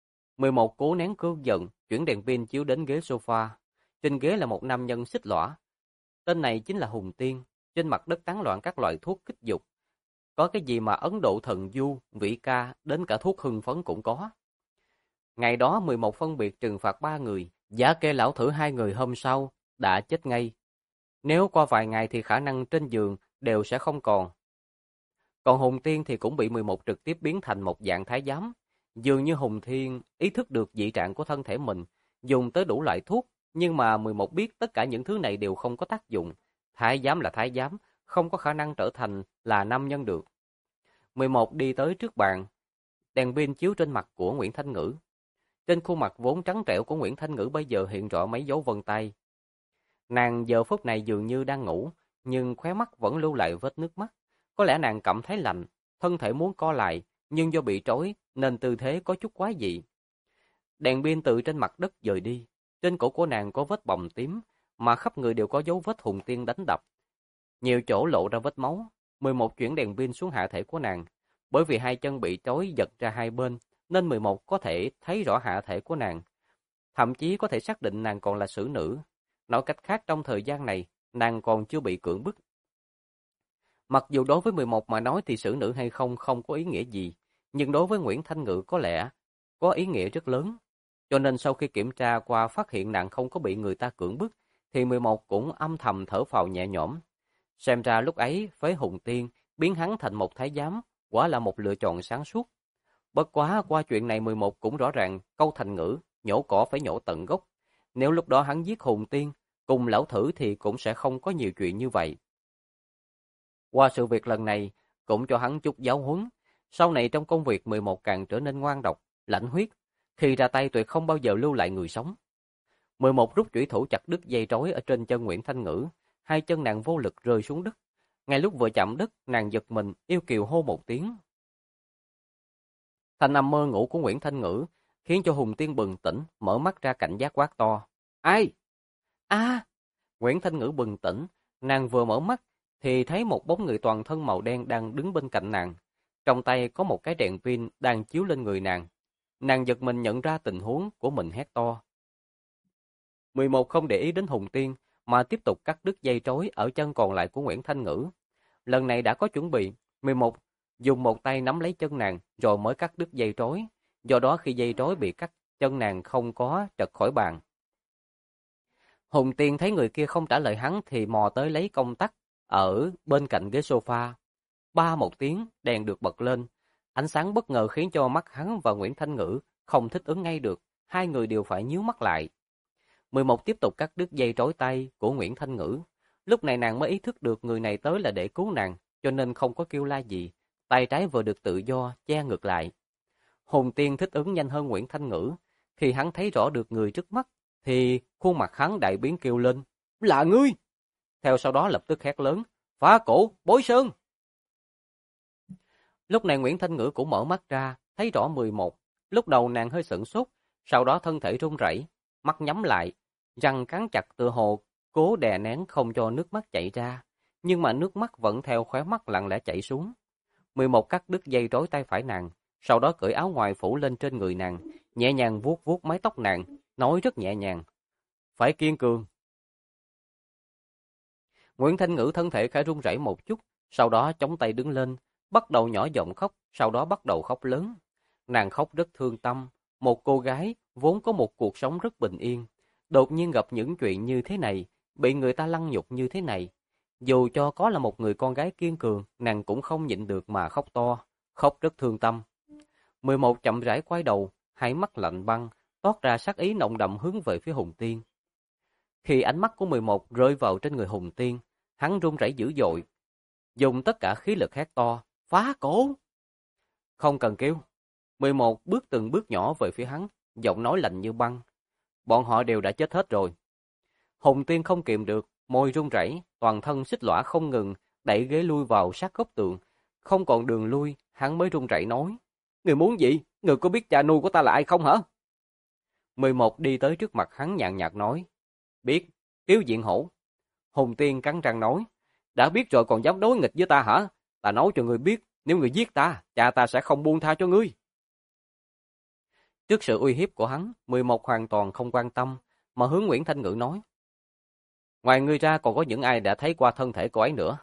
Speaker 1: 11 cố nén cơn giận, chuyển đèn pin chiếu đến ghế sofa. Trên ghế là một nam nhân xích lõa. Tên này chính là Hùng Tiên. Trên mặt đất tán loạn các loại thuốc kích dục. Có cái gì mà Ấn Độ thần du, vĩ ca, đến cả thuốc hưng phấn cũng có. Ngày đó 11 phân biệt trừng phạt 3 người, giả kê lão thử 2 người hôm sau, đã chết ngay. Nếu qua vài ngày thì khả năng trên giường đều sẽ không còn. Còn Hùng Tiên thì cũng bị 11 trực tiếp biến thành một dạng thái giám. Dường như Hùng Thiên ý thức được dị trạng của thân thể mình, dùng tới đủ loại thuốc, nhưng mà 11 biết tất cả những thứ này đều không có tác dụng. Thái giám là thái giám, không có khả năng trở thành là nam nhân được. 11 đi tới trước bàn, đèn pin chiếu trên mặt của Nguyễn Thanh Ngữ. Trên khuôn mặt vốn trắng trẻo của Nguyễn Thanh Ngữ bây giờ hiện rõ mấy dấu vân tay. Nàng giờ phút này dường như đang ngủ, nhưng khóe mắt vẫn lưu lại vết nước mắt. Có lẽ nàng cảm thấy lạnh, thân thể muốn co lại, nhưng do bị trói nên tư thế có chút quái dị. Đèn pin từ trên mặt đất dời đi, trên cổ của nàng có vết bầm tím, mà khắp người đều có dấu vết Hùng Tiên đánh đập. Nhiều chỗ lộ ra vết máu. 11 chuyển đèn pin xuống hạ thể của nàng, bởi vì 2 chân bị trói giật ra hai bên, nên 11 có thể thấy rõ hạ thể của nàng. Thậm chí có thể xác định nàng còn là xử nữ. Nói cách khác trong thời gian này, nàng còn chưa bị cưỡng bức. Mặc dù đối với 11 mà nói thì xử nữ hay không không có ý nghĩa gì, nhưng đối với Nguyễn Thanh Ngữ có lẽ có ý nghĩa rất lớn. Cho nên sau khi kiểm tra qua phát hiện nàng không có bị người ta cưỡng bức, thì 11 cũng âm thầm thở phào nhẹ nhõm. Xem ra lúc ấy, phế Hùng Tiên biến hắn thành một thái giám, quả là một lựa chọn sáng suốt. Bất quá qua chuyện này 11 cũng rõ ràng câu thành ngữ, nhổ cỏ phải nhổ tận gốc. Nếu lúc đó hắn giết Hùng Tiên, cùng lão thử thì cũng sẽ không có nhiều chuyện như vậy. Qua sự việc lần này, cũng cho hắn chút giáo huấn. Sau này trong công việc 11 càng trở nên ngoan độc, lãnh huyết. Khi ra tay tuyệt không bao giờ lưu lại người sống. 11 rút chủy thủ chặt đứt dây trói ở trên chân Nguyễn Thanh Ngữ. 2 chân nàng vô lực rơi xuống đất. Ngay lúc vừa chạm đất, nàng giật mình, yêu kiều hô một tiếng. Thanh âm mơ ngủ của Nguyễn Thanh Ngữ khiến cho Hùng Tiên bừng tỉnh, mở mắt ra cảnh giác quát to. Ai? A! Nguyễn Thanh Ngữ bừng tỉnh, nàng vừa mở mắt thì thấy một bóng người toàn thân màu đen đang đứng bên cạnh nàng. Trong tay có một cái đèn pin đang chiếu lên người nàng. Nàng giật mình nhận ra tình huống của mình hét to. 11 không để ý đến Hùng Tiên, mà tiếp tục cắt đứt dây trói ở chân còn lại của Nguyễn Thanh Ngữ. Lần này đã có chuẩn bị, 11 dùng một tay nắm lấy chân nàng rồi mới cắt đứt dây trói. Do đó khi dây trói bị cắt, chân nàng không có trật khỏi bàn. Hùng Tiên thấy người kia không trả lời hắn thì mò tới lấy công tắc ở bên cạnh ghế sofa. Ba một tiếng, đèn được bật lên. Ánh sáng bất ngờ khiến cho mắt hắn và Nguyễn Thanh Ngữ không thích ứng ngay được. Hai người đều phải nhíu mắt lại. 11 tiếp tục cắt đứt dây trói tay của Nguyễn Thanh Ngữ. Lúc này nàng mới ý thức được người này tới là để cứu nàng, cho nên không có kêu la gì. Tay trái vừa được tự do, che ngược lại. Hùng Tiên thích ứng nhanh hơn Nguyễn Thanh Ngữ. Khi hắn thấy rõ được người trước mắt, thì khuôn mặt hắn đại biến kêu lên. Là ngươi! Theo sau đó lập tức hét lớn. Phá cổ, Bối Sơn! Lúc này Nguyễn Thanh Ngữ cũng mở mắt ra, thấy rõ 11. Lúc đầu nàng hơi sửng sốt, sau đó thân thể run rẩy, mắt nhắm lại, răng cắn chặt tựa hồ, cố đè nén không cho nước mắt chảy ra. Nhưng mà nước mắt vẫn theo khóe mắt lặng lẽ chảy xuống. 11 cắt đứt dây trói tay phải nàng, sau đó cởi áo ngoài phủ lên trên người nàng, nhẹ nhàng vuốt vuốt mái tóc nàng, nói rất nhẹ nhàng. Phải kiên cường. Nguyễn Thanh Ngữ thân thể khẽ run rẩy một chút, sau đó chống tay đứng lên, bắt đầu nhỏ giọng khóc, sau đó bắt đầu khóc lớn. Nàng khóc rất thương tâm, một cô gái vốn có một cuộc sống rất bình yên, đột nhiên gặp những chuyện như thế này, bị người ta lăng nhục như thế này. Dù cho có là một người con gái kiên cường, nàng cũng không nhịn được mà khóc to, khóc rất thương tâm. 11 chậm rãi quay đầu, hai mắt lạnh băng, toát ra sát ý nồng đậm hướng về phía Hùng Tiên. Khi ánh mắt của 11 rơi vào trên người Hùng Tiên, hắn run rẩy dữ dội, dùng tất cả khí lực hét to, phá cổ! Không cần kêu. 11 bước từng bước nhỏ về phía hắn, giọng nói lạnh như băng. Bọn họ đều đã chết hết rồi. Hùng Tiên không kìm được, môi run rẩy, toàn thân xích lõa không ngừng, đẩy ghế lui vào sát góc tường. Không còn đường lui, hắn mới run rẩy nói. Người muốn gì? Người có biết cha nuôi của ta là ai không hả? 11 đi tới trước mặt hắn nhàn nhạt nói. Biết, Tiếu Diện Hổ. Hùng Tiên cắn răng nói. Đã biết rồi còn dám đối nghịch với ta hả? Ta nói cho ngươi biết, nếu ngươi giết ta, cha ta sẽ không buông tha cho ngươi. Trước sự uy hiếp của hắn, 11 hoàn toàn không quan tâm, mà hướng Nguyễn Thanh Ngữ nói. Ngoài ngươi ra còn có những ai đã thấy qua thân thể cô ấy nữa?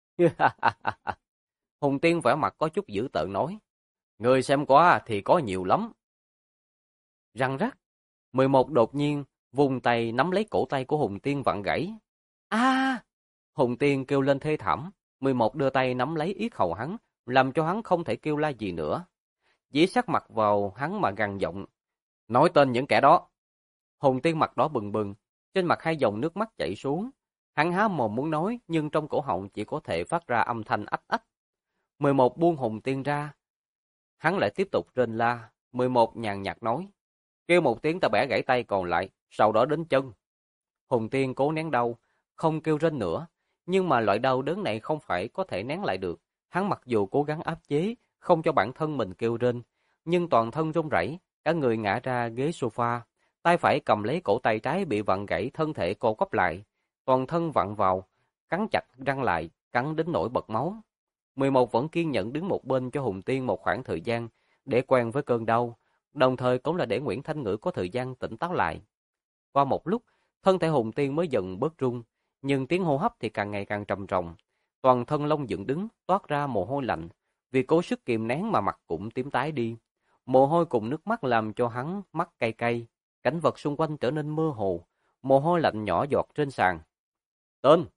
Speaker 1: Hùng Tiên vẻ mặt có chút dữ tợn nói. Ngươi xem qua thì có nhiều lắm. Răng rắc, 11 đột nhiên vùng tay nắm lấy cổ tay của Hùng Tiên vặn gãy. A! Hùng Tiên kêu lên thê thảm, 11 đưa tay nắm lấy yết hầu hắn, làm cho hắn không thể kêu la gì nữa. Dí sát mặt vào hắn mà gằn giọng. Nói tên những kẻ đó. Hùng Tiên mặt đỏ bừng bừng, trên mặt hai dòng nước mắt chảy xuống. Hắn há mồm muốn nói, nhưng trong cổ họng chỉ có thể phát ra âm thanh ách ách. 11 buông Hùng Tiên ra. Hắn lại tiếp tục rên la. 11 nhàn nhạt nói. Kêu một tiếng ta bẻ gãy tay còn lại, sau đó đến chân. Hùng Tiên cố nén đau, không kêu rên nữa. Nhưng mà loại đau đớn này không phải có thể nén lại được. Hắn mặc dù cố gắng áp chế, không cho bản thân mình kêu rên, nhưng toàn thân run rẩy, cả người ngã ra ghế sofa, tay phải cầm lấy cổ tay trái bị vặn gãy, thân thể co quắp lại, toàn thân vặn vào, cắn chặt răng lại, cắn đến nỗi bật máu. 11 vẫn kiên nhẫn đứng một bên cho Hùng Tiên một khoảng thời gian để quen với cơn đau, đồng thời cũng là để Nguyễn Thanh Ngữ có thời gian tỉnh táo lại. Qua một lúc, thân thể Hùng Tiên mới dần bớt run, nhưng tiếng hô hấp thì càng ngày càng trầm trọng, toàn thân lông dựng đứng, toát ra mồ hôi lạnh, vì cố sức kìm nén mà mặt cũng tím tái đi. Mồ hôi cùng nước mắt làm cho hắn mắt cay cay, cảnh vật xung quanh trở nên mơ hồ, mồ hôi lạnh nhỏ giọt trên sàn. Tên!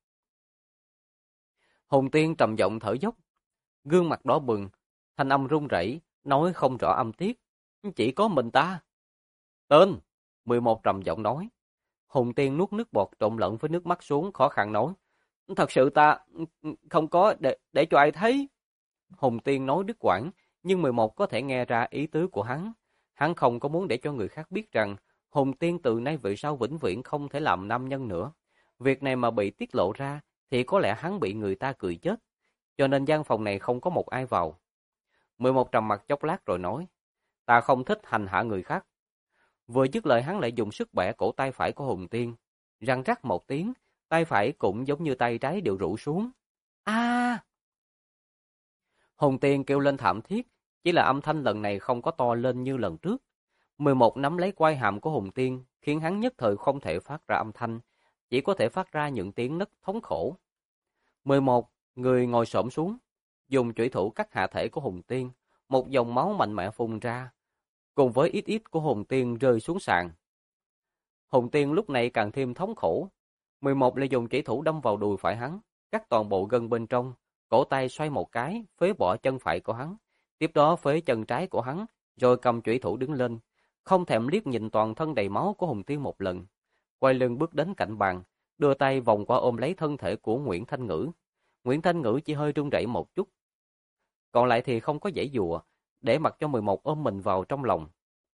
Speaker 1: Hùng Tiên trầm giọng thở dốc, gương mặt đỏ bừng, thanh âm run rẩy, nói không rõ âm tiết. Chỉ có mình ta. Tên! 11 trầm giọng nói. Hùng Tiên nuốt nước bọt trộn lẫn với nước mắt xuống, khó khăn nói. Thật sự ta không có để cho ai thấy. Hùng Tiên nói đứt quãng, nhưng 11 có thể nghe ra ý tứ của hắn. Hắn không có muốn để cho người khác biết rằng Hùng Tiên từ nay về sau vĩnh viễn không thể làm nam nhân nữa. Việc này mà bị tiết lộ ra thì có lẽ hắn bị người ta cười chết. Cho nên gian phòng này không có một ai vào. 11 trầm mặt chốc lát rồi nói. Ta không thích hành hạ người khác. Vừa dứt lời hắn lại dùng sức bẻ cổ tay phải của Hùng Tiên. Răng rắc một tiếng, tay phải cũng giống như tay trái đều rũ xuống. A! Hùng Tiên kêu lên thảm thiết, chỉ là âm thanh lần này không có to lên như lần trước. 11 nắm lấy quai hàm của Hùng Tiên, khiến hắn nhất thời không thể phát ra âm thanh. chỉ có thể phát ra những tiếng nấc thống khổ. 11. Người ngồi xổm xuống, dùng chủy thủ cắt hạ thể của Hùng Tiên, một dòng máu mạnh mẽ phun ra, cùng với ít ít của Hùng Tiên rơi xuống sàn. Hùng Tiên lúc này càng thêm thống khổ. 11 lại dùng chủy thủ đâm vào đùi phải hắn, cắt toàn bộ gân bên trong, cổ tay xoay một cái, phế bỏ chân phải của hắn, tiếp đó phế chân trái của hắn, rồi cầm chủy thủ đứng lên, không thèm liếc nhìn toàn thân đầy máu của Hùng Tiên một lần. Quay lưng bước đến cạnh bàn, đưa tay vòng qua ôm lấy thân thể của Nguyễn Thanh Ngữ. Nguyễn Thanh Ngữ chỉ hơi run rẩy một chút, còn lại thì không có giãy giụa, để mặc cho 11 ôm mình vào trong lòng.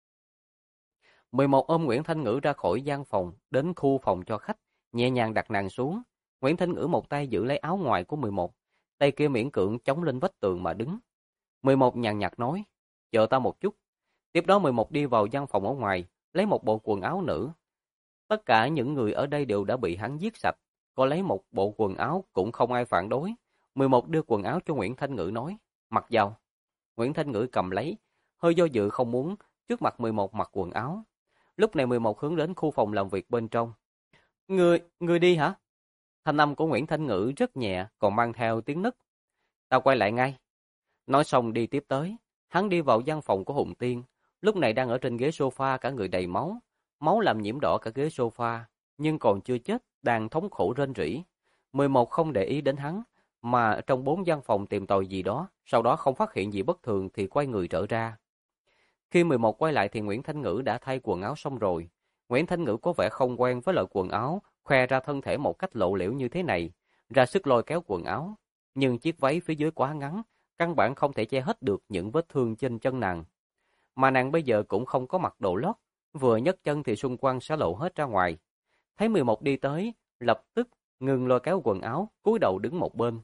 Speaker 1: 11 ôm Nguyễn Thanh Ngữ ra khỏi gian phòng, đến khu phòng cho khách, nhẹ nhàng đặt nàng xuống. Nguyễn Thanh Ngữ một tay giữ lấy áo ngoài của 11, tay kia miễn cưỡng chống lên vách tường mà đứng. 11 nhàn nhạt nói, chờ ta một chút. Tiếp đó 11 đi vào gian phòng ở ngoài, lấy một bộ quần áo nữ. Tất cả những người ở đây đều đã bị hắn giết sạch, có lấy một bộ quần áo cũng không ai phản đối. 11 đưa quần áo cho Nguyễn Thanh Ngữ nói, mặc vào. Nguyễn Thanh Ngữ cầm lấy, hơi do dự không muốn trước mặt 11 mặc quần áo. Lúc này 11 hướng đến khu phòng làm việc bên trong. Người đi hả? Thanh âm của Nguyễn Thanh Ngữ rất nhẹ, còn mang theo tiếng nấc. Tao quay lại ngay. Nói xong đi tiếp tới. Hắn đi vào gian phòng của Hùng Tiên. Lúc này đang ở trên ghế sofa cả người đầy máu. Máu làm nhiễm đỏ cả ghế sofa. Nhưng còn chưa chết, đang thống khổ rên rỉ. 11 không để ý đến hắn, mà trong 4 gian phòng tìm tòi gì đó. Sau đó không phát hiện gì bất thường thì quay người trở ra. Khi 11 quay lại thì Nguyễn Thanh Ngữ đã thay quần áo xong rồi. Nguyễn Thanh Ngữ có vẻ không quen với loại quần áo khoe ra thân thể một cách lộ liễu như thế này, ra sức lôi kéo quần áo, nhưng chiếc váy phía dưới quá ngắn, căn bản không thể che hết được những vết thương trên chân nàng. Mà nàng bây giờ cũng không có mặc đồ lót, vừa nhấc chân thì xung quanh sẽ lộ hết ra ngoài. Thấy 11 đi tới, lập tức ngừng lôi kéo quần áo, cúi đầu đứng một bên.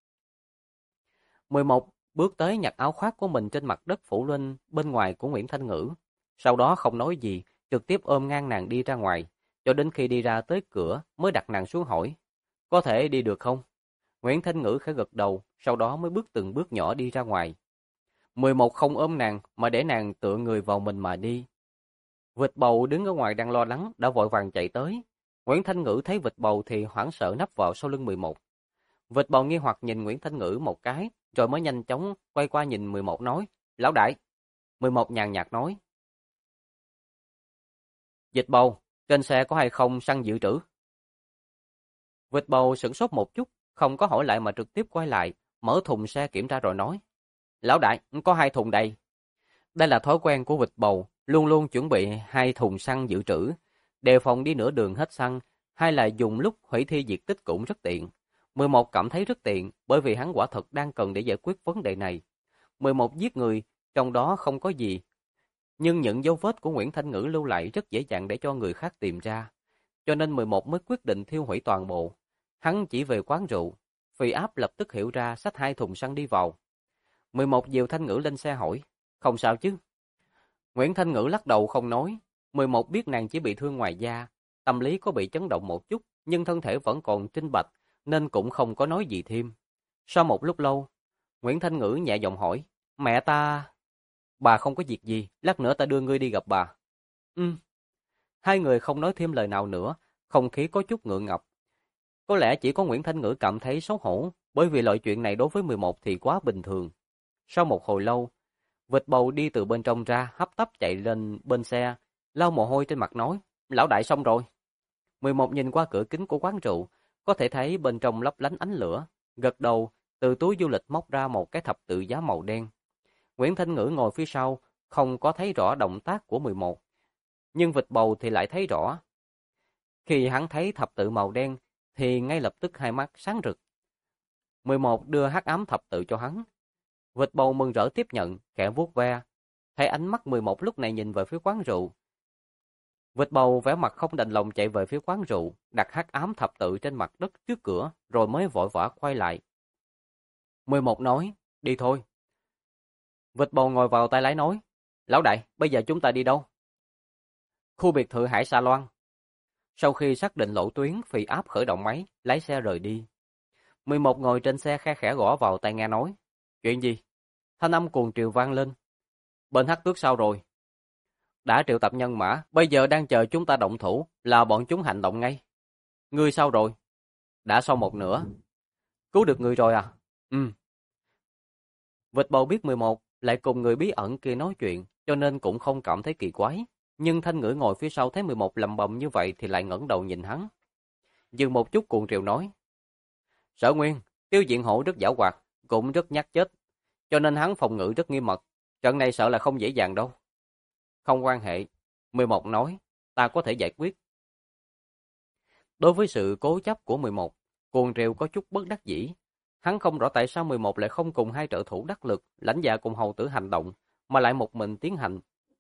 Speaker 1: 11 bước tới nhặt áo khoác của mình trên mặt đất phủ lên bên ngoài của Nguyễn Thanh Ngữ. Sau đó không nói gì, trực tiếp ôm ngang nàng đi ra ngoài, cho đến khi đi ra tới cửa mới đặt nàng xuống hỏi, có thể đi được không? Nguyễn Thanh Ngữ khẽ gật đầu, sau đó mới bước từng bước nhỏ đi ra ngoài. 11 không ôm nàng mà để nàng tựa người vào mình mà đi. Vịt bầu đứng ở ngoài đang lo lắng, đã vội vàng chạy tới. Nguyễn Thanh Ngữ thấy vịt bầu thì hoảng sợ nấp vào sau lưng 11. Vịt bầu nghi hoặc nhìn Nguyễn Thanh Ngữ một cái, rồi mới nhanh chóng quay qua nhìn 11 nói, lão đại. 11 nhàn nhạt nói, vịt bầu, trên xe có hay không xăng dự trữ? Vịt bầu sửng sốt một chút, không có hỏi lại mà trực tiếp quay lại, mở thùng xe kiểm tra rồi nói, lão đại, có 2 thùng đầy. Đây là thói quen của vịt bầu, luôn luôn chuẩn bị 2 thùng xăng dự trữ, đề phòng đi nửa đường hết xăng, hay là dùng lúc hủy thi diệt tích cũng rất tiện. 11 cảm thấy rất tiện, bởi vì hắn quả thật đang cần để giải quyết vấn đề này. 11 giết người, trong đó không có gì. Nhưng những dấu vết của Nguyễn Thanh Ngữ lưu lại rất dễ dàng để cho người khác tìm ra. Cho nên 11 mới quyết định thiêu hủy toàn bộ. Hắn chỉ về quán rượu. Phi Áp lập tức hiểu ra, xách 2 thùng xăng đi vào. 11 dìu Thanh Ngữ lên xe hỏi, không sao chứ? Nguyễn Thanh Ngữ lắc đầu không nói. 11 biết nàng chỉ bị thương ngoài da, tâm lý có bị chấn động một chút, nhưng thân thể vẫn còn trinh bạch, nên cũng không có nói gì thêm. Sau một lúc lâu, Nguyễn Thanh Ngữ nhẹ giọng hỏi, mẹ ta... Bà không có việc gì, lát nữa ta đưa ngươi đi gặp bà. Hai người không nói thêm lời nào nữa, không khí có chút ngượng ngập. Có lẽ chỉ có Nguyễn Thanh Ngữ cảm thấy xấu hổ, bởi vì loại chuyện này đối với 11 thì quá bình thường. Sau một hồi lâu, vịt bầu đi từ bên trong ra, hấp tấp chạy lên bên xe, lau mồ hôi trên mặt nói, lão đại xong rồi. 11 nhìn qua cửa kính của quán rượu, có thể thấy bên trong lấp lánh ánh lửa, gật đầu, từ túi du lịch móc ra một cái thập tự giá màu đen. Nguyễn Thanh Ngữ ngồi phía sau, không có thấy rõ động tác của 11, nhưng vịt bầu thì lại thấy rõ. Khi hắn thấy thập tự màu đen, thì ngay lập tức hai mắt sáng rực. 11 đưa hắc ám thập tự cho hắn. Vịt bầu mừng rỡ tiếp nhận, khẽ vuốt ve. Thấy ánh mắt 11 lúc này nhìn về phía quán rượu. Vịt bầu vẻ mặt không đành lòng chạy về phía quán rượu, đặt hắc ám thập tự trên mặt đất trước cửa, rồi mới vội vã quay lại. 11 nói, đi thôi. Vịt bầu ngồi vào tay lái nói, lão đại, bây giờ chúng ta đi đâu? Khu biệt thự Hải Sa Loan. Sau khi xác định lộ tuyến, Phi Áp khởi động máy, lái xe rời đi. 11 ngồi trên xe khe khẽ gõ vào tai nghe nói, chuyện gì? Thanh âm cuồng triều vang lên. Bên Hắc Tước sao rồi? Đã triệu tập nhân mã, bây giờ đang chờ chúng ta động thủ, là bọn chúng hành động ngay. Ngươi sao rồi? Đã xong một nửa. Cứu được người rồi à? Ừ. Vịt bầu biết 11 lại cùng người bí ẩn kia nói chuyện, cho nên cũng không cảm thấy kỳ quái. Nhưng Thanh Ngữ ngồi phía sau thấy 11 lầm bầm như vậy thì lại ngẩng đầu nhìn hắn. Dừng một chút cuồng triều nói. Sở Nguyên, Tiêu Diện Hổ rất giảo hoạt, cũng rất nhát chết, cho nên hắn phòng ngự rất nghiêm mật. Trận này sợ là không dễ dàng đâu. Không quan hệ, 11 nói, ta có thể giải quyết. Đối với sự cố chấp của 11, cuồng triều có chút bất đắc dĩ. Hắn không rõ tại sao 11 lại không cùng hai trợ thủ đắc lực, lãnh dạ cùng hầu tử hành động, mà lại một mình tiến hành.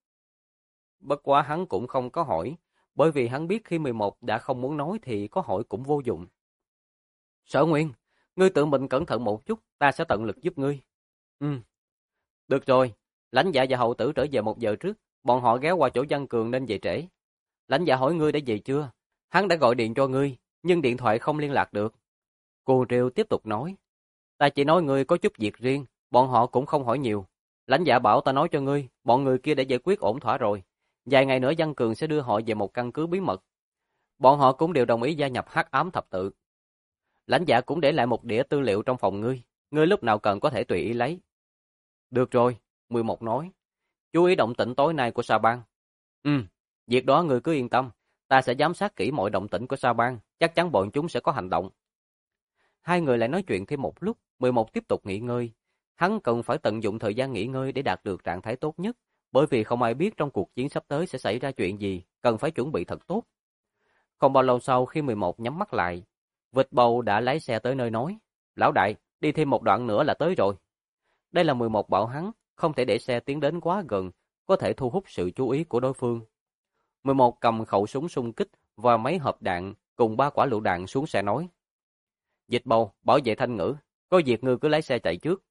Speaker 1: Bất quá hắn cũng không có hỏi, bởi vì hắn biết khi 11 đã không muốn nói thì có hỏi cũng vô dụng. Sở Nguyên, ngươi tự mình cẩn thận một chút, ta sẽ tận lực giúp ngươi. Ừ, được rồi, lãnh dạ và hầu tử trở về 1 giờ trước, bọn họ ghé qua chỗ Văn Cường nên về trễ. Lãnh dạ hỏi ngươi đã về chưa? Hắn đã gọi điện cho ngươi, nhưng điện thoại không liên lạc được. Cô Triều tiếp tục nói, ta chỉ nói ngươi có chút việc riêng, bọn họ cũng không hỏi nhiều. Lãnh dạ bảo ta nói cho ngươi, bọn người kia đã giải quyết ổn thỏa rồi. Vài ngày nữa Văn Cường sẽ đưa họ về một căn cứ bí mật. Bọn họ cũng đều đồng ý gia nhập Hắc Ám Thập Tự. Lãnh dạ cũng để lại một đĩa tư liệu trong phòng ngươi lúc nào cần có thể tùy ý lấy. Được rồi, 11 nói, chú ý động tĩnh tối nay của Sa Bang. Việc đó ngươi cứ yên tâm, ta sẽ giám sát kỹ mọi động tĩnh của Sa Bang, chắc chắn bọn chúng sẽ có hành động. Hai người lại nói chuyện thêm một lúc, 11 tiếp tục nghỉ ngơi. Hắn cần phải tận dụng thời gian nghỉ ngơi để đạt được trạng thái tốt nhất, bởi vì không ai biết trong cuộc chiến sắp tới sẽ xảy ra chuyện gì, cần phải chuẩn bị thật tốt. Không bao lâu sau khi 11 nhắm mắt lại, Vịt Bầu đã lái xe tới nơi nói, lão đại, đi thêm một đoạn nữa là tới rồi. Đây là 11 bảo hắn, không thể để xe tiến đến quá gần, có thể thu hút sự chú ý của đối phương. 11 cầm khẩu súng xung kích và mấy hộp đạn cùng 3 quả lựu đạn xuống xe nói. Vịt Bầu, bảo vệ Thanh Ngữ, có việc ngươi cứ lái xe chạy trước.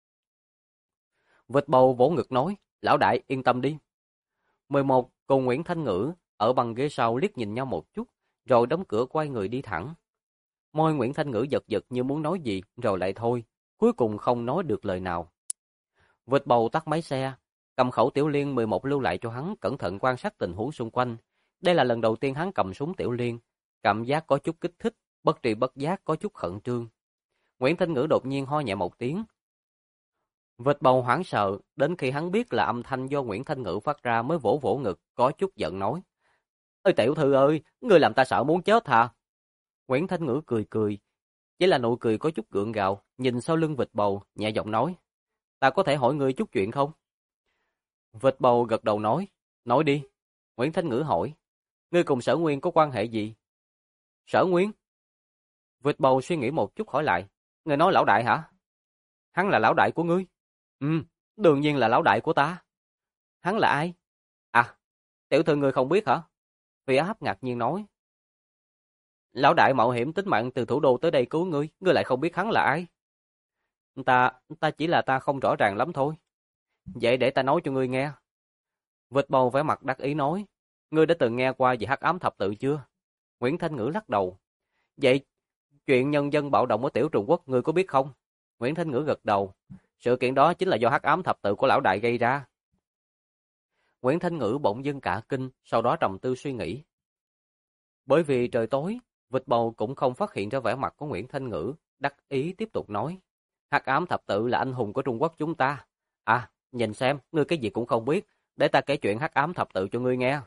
Speaker 1: Vịt Bầu vỗ ngực nói, lão đại yên tâm đi. 11 cùng Nguyễn Thanh Ngữ ở bằng ghế sau liếc nhìn nhau một chút, rồi đóng cửa quay người đi thẳng. Môi Nguyễn Thanh Ngữ giật giật như muốn nói gì, rồi lại thôi, cuối cùng không nói được lời nào. Vịt Bầu tắt máy xe, cầm khẩu tiểu liên 11 lưu lại cho hắn cẩn thận quan sát tình huống xung quanh. Đây là lần đầu tiên hắn cầm súng tiểu liên, cảm giác có chút kích thích, bất tri bất giác có chút khẩn trương. Nguyễn Thanh Ngữ đột nhiên ho nhẹ một tiếng. Vịt Bầu hoảng sợ, đến khi hắn biết là âm thanh do Nguyễn Thanh Ngữ phát ra mới vỗ vỗ ngực, có chút giận nói. Ơi tiểu thư ơi, ngươi làm ta sợ muốn chết hả? Nguyễn Thanh Ngữ cười cười, chỉ là nụ cười có chút gượng gạo, nhìn sau lưng Vịt Bầu, nhẹ giọng nói. Ta có thể hỏi ngươi chút chuyện không? Vịt Bầu gật đầu nói đi. Nguyễn Thanh Ngữ hỏi, ngươi cùng Sở Nguyên có quan hệ gì? Sở Nguyên? Vịt Bầu suy nghĩ một chút hỏi lại, ngươi nói lão đại hả? Hắn là lão đại của ngươi? Đương nhiên là lão đại của ta. Hắn là ai? À, tiểu thư ngươi không biết hả? Phi Áp ngạc nhiên nói. Lão đại mạo hiểm tính mạng từ thủ đô tới đây cứu ngươi lại không biết hắn là ai? Ta chỉ là ta không rõ ràng lắm thôi. Vậy để ta nói cho ngươi nghe. Vịt Bầu vẻ mặt đắc ý nói, ngươi đã từng nghe qua về Hắc Ám Thập Tự chưa? Nguyễn Thanh Ngữ lắc đầu. Vậy, chuyện nhân dân bạo động ở Tiểu Trung Quốc ngươi có biết không? Nguyễn Thanh Ngữ gật đầu. Sự kiện đó chính là do Hắc Ám Thập Tự của lão đại gây ra. Nguyễn Thanh Ngữ bỗng dưng cả kinh, sau đó trầm tư suy nghĩ. Bởi vì trời tối, Vịt Bầu cũng không phát hiện ra vẻ mặt của Nguyễn Thanh Ngữ, đắc ý tiếp tục nói. Hắc Ám Thập Tự là anh hùng của Trung Quốc chúng ta. À, nhìn xem, ngươi cái gì cũng không biết, để ta kể chuyện Hắc Ám Thập Tự cho ngươi nghe.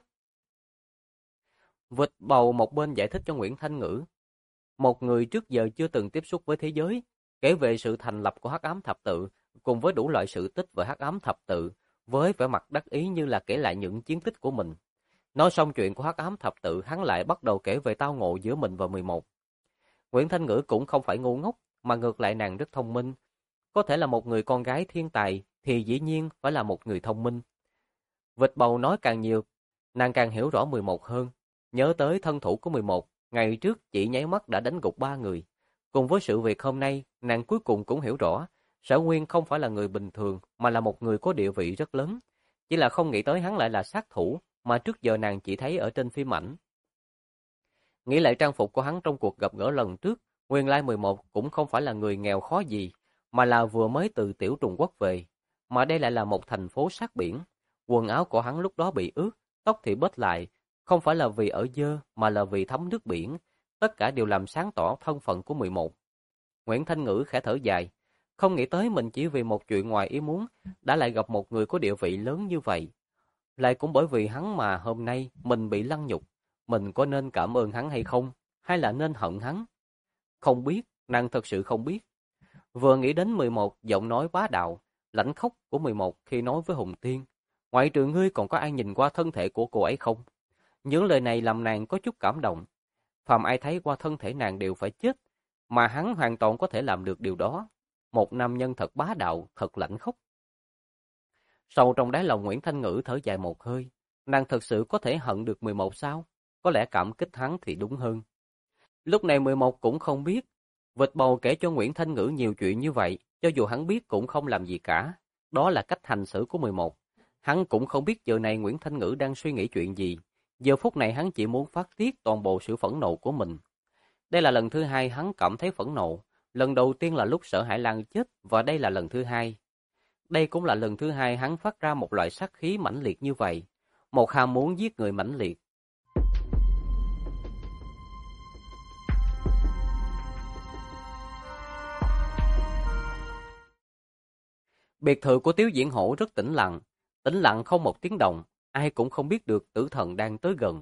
Speaker 1: Vịt Bầu một bên giải thích cho Nguyễn Thanh Ngữ. Một người trước giờ chưa từng tiếp xúc với thế giới, kể về sự thành lập của Hắc Ám Thập Tự, cùng với đủ loại sự tích về Hắc Ám Thập Tự, với vẻ mặt đắc ý như là kể lại những chiến tích của mình. Nói xong chuyện của Hắc Ám Thập Tự, hắn lại bắt đầu kể về tao ngộ giữa mình và 11. Nguyễn Thanh Ngữ cũng không phải ngu ngốc, mà ngược lại nàng rất thông minh. Có thể là một người con gái thiên tài, thì dĩ nhiên phải là một người thông minh. Vịt Bầu nói càng nhiều, nàng càng hiểu rõ 11 hơn. Nhớ tới thân thủ của 11, ngày trước chỉ nháy mắt đã đánh gục 3 người. Cùng với sự việc hôm nay, nàng cuối cùng cũng hiểu rõ, Sở Nguyên không phải là người bình thường, mà là một người có địa vị rất lớn. Chỉ là không nghĩ tới hắn lại là sát thủ, mà trước giờ nàng chỉ thấy ở trên phim ảnh. Nghĩ lại trang phục của hắn trong cuộc gặp gỡ lần trước, nguyên lai 11 cũng không phải là người nghèo khó gì, mà là vừa mới từ Tiểu Trung Quốc về. Mà đây lại là một thành phố sát biển. Quần áo của hắn lúc đó bị ướt, tóc thì bết lại, không phải là vì ở dơ mà là vì thấm nước biển. tất cả đều làm sáng tỏ thân phận của 11. Nguyễn Thanh Ngữ khẽ thở dài, không nghĩ tới mình chỉ vì một chuyện ngoài ý muốn đã lại gặp một người có địa vị lớn như vậy. Lại cũng bởi vì hắn mà hôm nay mình bị lăng nhục, mình có nên cảm ơn hắn hay không, hay là nên hận hắn? Không biết, nàng thật sự không biết. Vừa nghĩ đến 11 giọng nói bá đạo, lãnh khốc của 11 khi nói với Hùng Tiên, ngoại trừ ngươi còn có ai nhìn qua thân thể của cô ấy không? Những lời này làm nàng có chút cảm động. Phàm ai thấy qua thân thể nàng đều phải chết, mà hắn hoàn toàn có thể làm được điều đó. Một nam nhân thật bá đạo, thật lãnh khốc. Sâu trong đáy lòng Nguyễn Thanh Ngữ thở dài một hơi, nàng thật sự có thể hận được 11 sao? Có lẽ cảm kích hắn thì đúng hơn. Lúc này 11 cũng không biết, vịt bầu kể cho Nguyễn Thanh Ngữ nhiều chuyện như vậy, cho dù hắn biết cũng không làm gì cả. Đó là cách hành xử của 11. Hắn cũng không biết giờ này Nguyễn Thanh Ngữ đang suy nghĩ chuyện gì. Giờ phút này hắn chỉ muốn phát tiết toàn bộ sự phẫn nộ của mình. Đây là lần thứ hai hắn cảm thấy phẫn nộ. Lần đầu tiên là lúc Sở Hải Lan chết, và đây là lần thứ hai. Đây cũng là lần thứ hai hắn phát ra một loại sát khí mãnh liệt như vậy. Một ham muốn giết người mãnh liệt. Biệt thự của Tiếu Diễn Hổ rất tĩnh lặng không một tiếng động, ai cũng không biết được tử thần đang tới gần.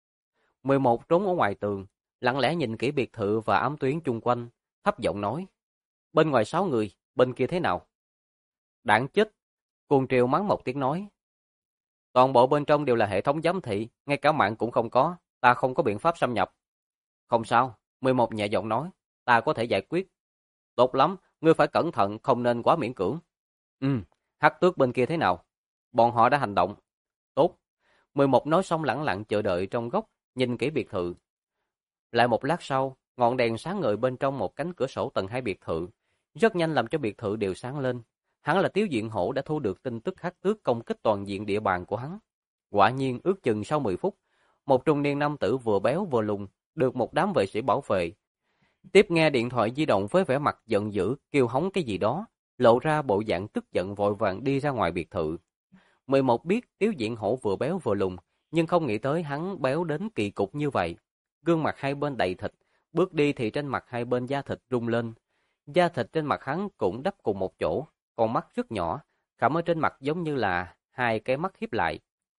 Speaker 1: 11 trốn ở ngoài tường, lặng lẽ nhìn kỹ biệt thự và ám tuyến chung quanh, thấp giọng nói: "Bên ngoài 6 người, bên kia thế nào?" "Đáng chết!" Cuồng Triều mắng một tiếng nói: "Toàn bộ bên trong đều là hệ thống giám thị, ngay cả mạng cũng không có, ta không có biện pháp xâm nhập." "Không sao," 11 nhẹ giọng nói, "ta có thể giải quyết." "Tốt lắm, ngươi phải cẩn thận, không nên quá miễn cưỡng." Hắc Tước bên kia thế nào?" "Bọn họ đã hành động." "Tốt." 11 nói xong lẳng lặng chờ đợi trong góc, nhìn kỹ biệt thự. Lại một lát sau, ngọn đèn sáng ngời bên trong một cánh cửa sổ tầng 2 biệt thự, rất nhanh làm cho biệt thự đều sáng lên. Hắn là Tiếu Diện Hổ đã thu được tin tức Hắc Tước công kích toàn diện địa bàn của hắn. Quả nhiên, ước chừng sau 10 phút, một trung niên nam tử vừa béo vừa lùn, được một đám vệ sĩ bảo vệ. Tiếp nghe điện thoại di động với vẻ mặt giận dữ, kêu hống cái gì đó, lộ ra bộ dạng tức giận vội vàng đi ra ngoài biệt thự. 11 biết Tiếu Diện Hổ vừa béo vừa lùn, nhưng không nghĩ tới hắn béo đến kỳ cục như vậy. Gương mặt hai bên đầy thịt, bước đi thì trên mặt hai bên da thịt rung lên. Da thịt trên mặt hắn cũng đắp cùng một chỗ, con mắt rất nhỏ, khảm ở trên mặt giống như là hai cái mắt hiếp lại.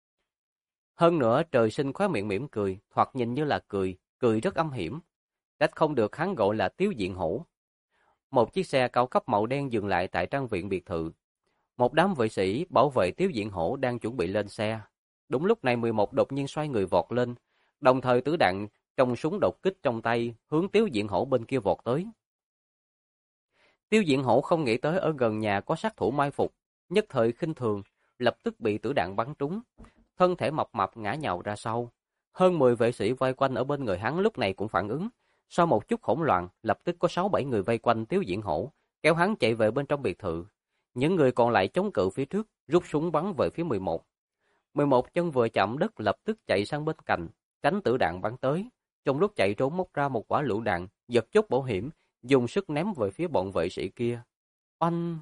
Speaker 1: Hơn nữa trời sinh khóe miệng mỉm cười, thoạt nhìn như là cười, cười rất âm hiểm. Cách không được hắn gọi là Tiếu Diện Hổ. Một chiếc xe cao cấp màu đen dừng lại tại trang viện biệt thự. Một đám vệ sĩ bảo vệ Tiếu Diện Hổ đang chuẩn bị lên xe. Đúng lúc này 11 đột nhiên xoay người vọt lên, đồng thời tử đạn trong súng đột kích trong tay hướng Tiếu Diện Hổ bên kia vọt tới. Tiếu Diện Hổ không nghĩ tới ở gần nhà có sát thủ mai phục, nhất thời khinh thường, lập tức bị tử đạn bắn trúng, thân thể mập mạp ngã nhào ra sau. Hơn 10 vệ sĩ vây quanh ở bên người hắn lúc này cũng phản ứng, sau một chút hỗn loạn, lập tức có 6-7 người vây quanh Tiếu Diện Hổ, kéo hắn chạy về bên trong biệt thự. Những người còn lại chống cự phía trước, rút súng bắn về phía 11. 11 chân vừa chạm đất lập tức chạy sang bên cạnh, tránh tử đạn bắn tới. Trong lúc chạy trốn móc ra một quả lựu đạn, giật chốt bảo hiểm, dùng sức ném về phía bọn vệ sĩ kia. Oanh!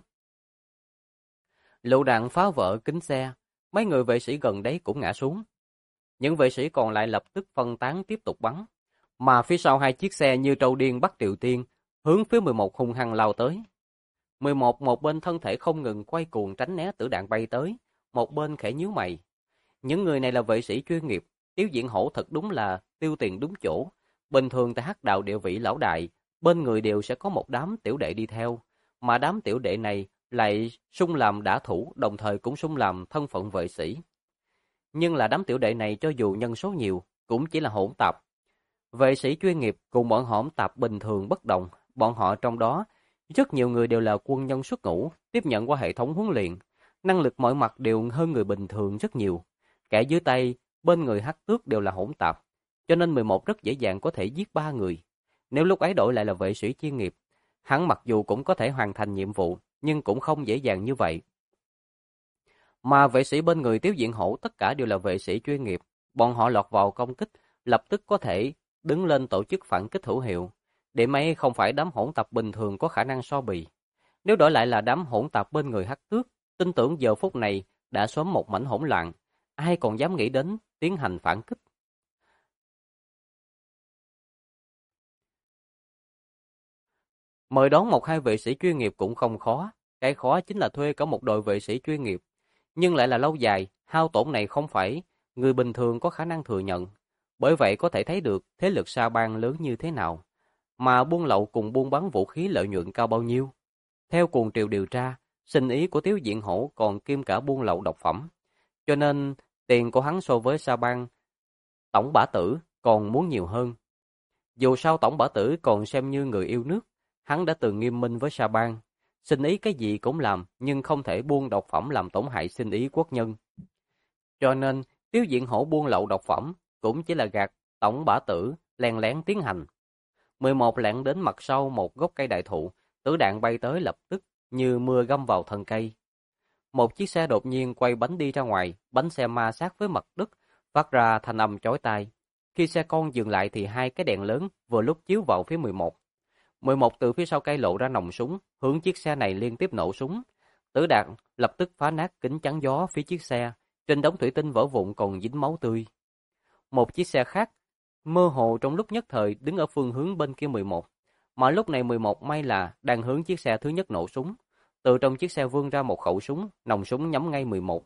Speaker 1: Lựu đạn phá vỡ kính xe, mấy người vệ sĩ gần đấy cũng ngã xuống. Những vệ sĩ còn lại lập tức phân tán tiếp tục bắn, mà phía sau hai chiếc xe như trâu điên bắt Triều Tiên, hướng phía 11 hung hăng lao tới. 11 một bên thân thể không ngừng quay cuồng tránh né tử đạn bay tới, một bên khẽ nhíu mày. Những người này là vệ sĩ chuyên nghiệp, Tiếu Diện Hổ thật đúng là tiêu tiền đúng chỗ. Bình thường tại Hắc Đạo địa vị lão đại, bên người đều sẽ có một đám tiểu đệ đi theo, mà đám tiểu đệ này lại xung làm đả thủ, đồng thời cũng xung làm thân phận vệ sĩ. Nhưng là đám tiểu đệ này cho dù nhân số nhiều, cũng chỉ là hỗn tạp. Vệ sĩ chuyên nghiệp cùng bọn hỗn tạp bình thường bất đồng, bọn họ trong đó rất nhiều người đều là quân nhân xuất ngũ, tiếp nhận qua hệ thống huấn luyện, năng lực mọi mặt đều hơn người bình thường rất nhiều. Kẻ dưới tay, bên người Hắc Tước đều là hỗn tạp, cho nên 11 rất dễ dàng có thể giết 3 người. Nếu lúc ấy đổi lại là vệ sĩ chuyên nghiệp, hắn mặc dù cũng có thể hoàn thành nhiệm vụ, nhưng cũng không dễ dàng như vậy. Mà vệ sĩ bên người Tiếu Diện Hổ tất cả đều là vệ sĩ chuyên nghiệp, bọn họ lọt vào công kích, lập tức có thể đứng lên tổ chức phản kích hữu hiệu. Điểm ấy không phải đám hỗn tạp bình thường có khả năng so bì. Nếu đổi lại là đám hỗn tạp bên người Hắc Tước, tin tưởng giờ phút này đã sớm một mảnh hỗn loạn, ai còn dám nghĩ đến tiến hành phản kích. Mời đón một hai vệ sĩ chuyên nghiệp cũng không khó, cái khó chính là thuê cả một đội vệ sĩ chuyên nghiệp, nhưng lại là lâu dài, hao tổn này không phải người bình thường có khả năng thừa nhận. Bởi vậy có thể thấy được thế lực Sa Bang lớn như thế nào, mà buôn lậu cùng buôn bán vũ khí lợi nhuận cao bao nhiêu. Theo cuồng triều điều tra, sinh ý của Tiếu Diện Hổ còn kiêm cả buôn lậu độc phẩm, cho nên tiền của hắn so với Sa Bang Tổng Bá Tử còn muốn nhiều hơn. Dù sao Tổng Bá Tử còn xem như người yêu nước, hắn đã từng nghiêm minh với Sa Bang, sinh ý cái gì cũng làm, nhưng không thể buôn độc phẩm làm tổn hại sinh ý quốc nhân. Cho nên, Tiếu Diện Hổ buôn lậu độc phẩm cũng chỉ là gạt Tổng Bá Tử len lén tiến hành. 11 lạng đến mặt sau một gốc cây đại thụ, tử đạn bay tới lập tức như mưa găm vào thân cây. Một chiếc xe đột nhiên quay bánh đi ra ngoài, bánh xe ma sát với mặt đất, phát ra thanh âm chói tai. Khi xe con dừng lại thì hai cái đèn lớn vừa lúc chiếu vào phía 11. 11 từ phía sau cây lộ ra nòng súng, hướng chiếc xe này liên tiếp nổ súng. Tử đạn lập tức phá nát kính chắn gió phía chiếc xe, trên đống thủy tinh vỡ vụn còn dính máu tươi. Một chiếc xe khác mơ hồ trong lúc nhất thời đứng ở phương hướng bên kia 11. Mà lúc này 11 may là đang hướng chiếc xe thứ nhất nổ súng. Từ trong chiếc xe vươn ra một khẩu súng, nòng súng nhắm ngay 11.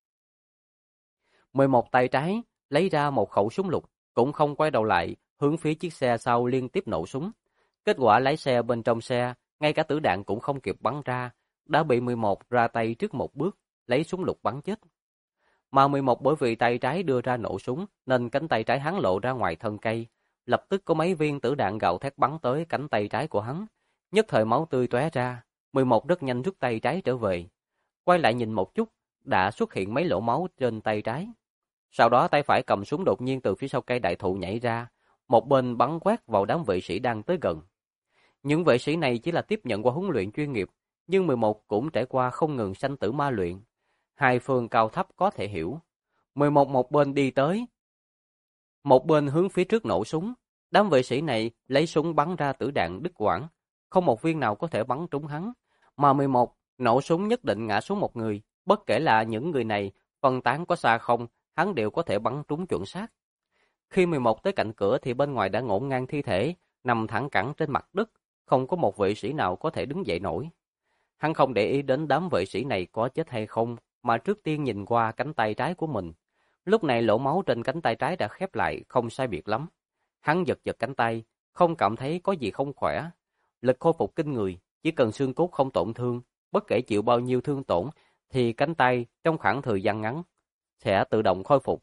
Speaker 1: 11 tay trái lấy ra một khẩu súng lục, cũng không quay đầu lại, hướng phía chiếc xe sau liên tiếp nổ súng. Kết quả lái xe bên trong xe, ngay cả tử đạn cũng không kịp bắn ra, đã bị 11 ra tay trước một bước, lấy súng lục bắn chết. Mà 11 bởi vì tay trái đưa ra nổ súng, nên cánh tay trái hắn lộ ra ngoài thân cây. Lập tức có mấy viên tử đạn gào thét bắn tới cánh tay trái của hắn. Nhất thời máu tươi tóe ra, 11 rất nhanh rút tay trái trở về. Quay lại nhìn một chút, đã xuất hiện mấy lỗ máu trên tay trái. Sau đó tay phải cầm súng đột nhiên từ phía sau cây đại thụ nhảy ra, một bên bắn quét vào đám vệ sĩ đang tới gần. Những vệ sĩ này chỉ là tiếp nhận qua huấn luyện chuyên nghiệp, nhưng 11 cũng trải qua không ngừng sanh tử ma luyện. Hai phương cao thấp có thể hiểu. 11 một bên đi tới, một bên hướng phía trước nổ súng. Đám vệ sĩ này lấy súng bắn ra tử đạn đứt quãng, không một viên nào có thể bắn trúng hắn. Mà 11 nổ súng nhất định ngã xuống một người, bất kể là những người này phân tán có xa không, hắn đều có thể bắn trúng chuẩn xác. Khi 11 tới cạnh cửa thì bên ngoài đã ngổn ngang thi thể, nằm thẳng cẳng trên mặt đất, không có một vệ sĩ nào có thể đứng dậy nổi. Hắn không để ý đến đám vệ sĩ này có chết hay không, mà trước tiên nhìn qua cánh tay trái của mình. Lúc này lỗ máu trên cánh tay trái đã khép lại, không sai biệt lắm. Hắn giật giật cánh tay, không cảm thấy có gì không khỏe. Lực khôi phục kinh người, chỉ cần xương cốt không tổn thương, bất kể chịu bao nhiêu thương tổn, thì cánh tay trong khoảng thời gian ngắn sẽ tự động khôi phục.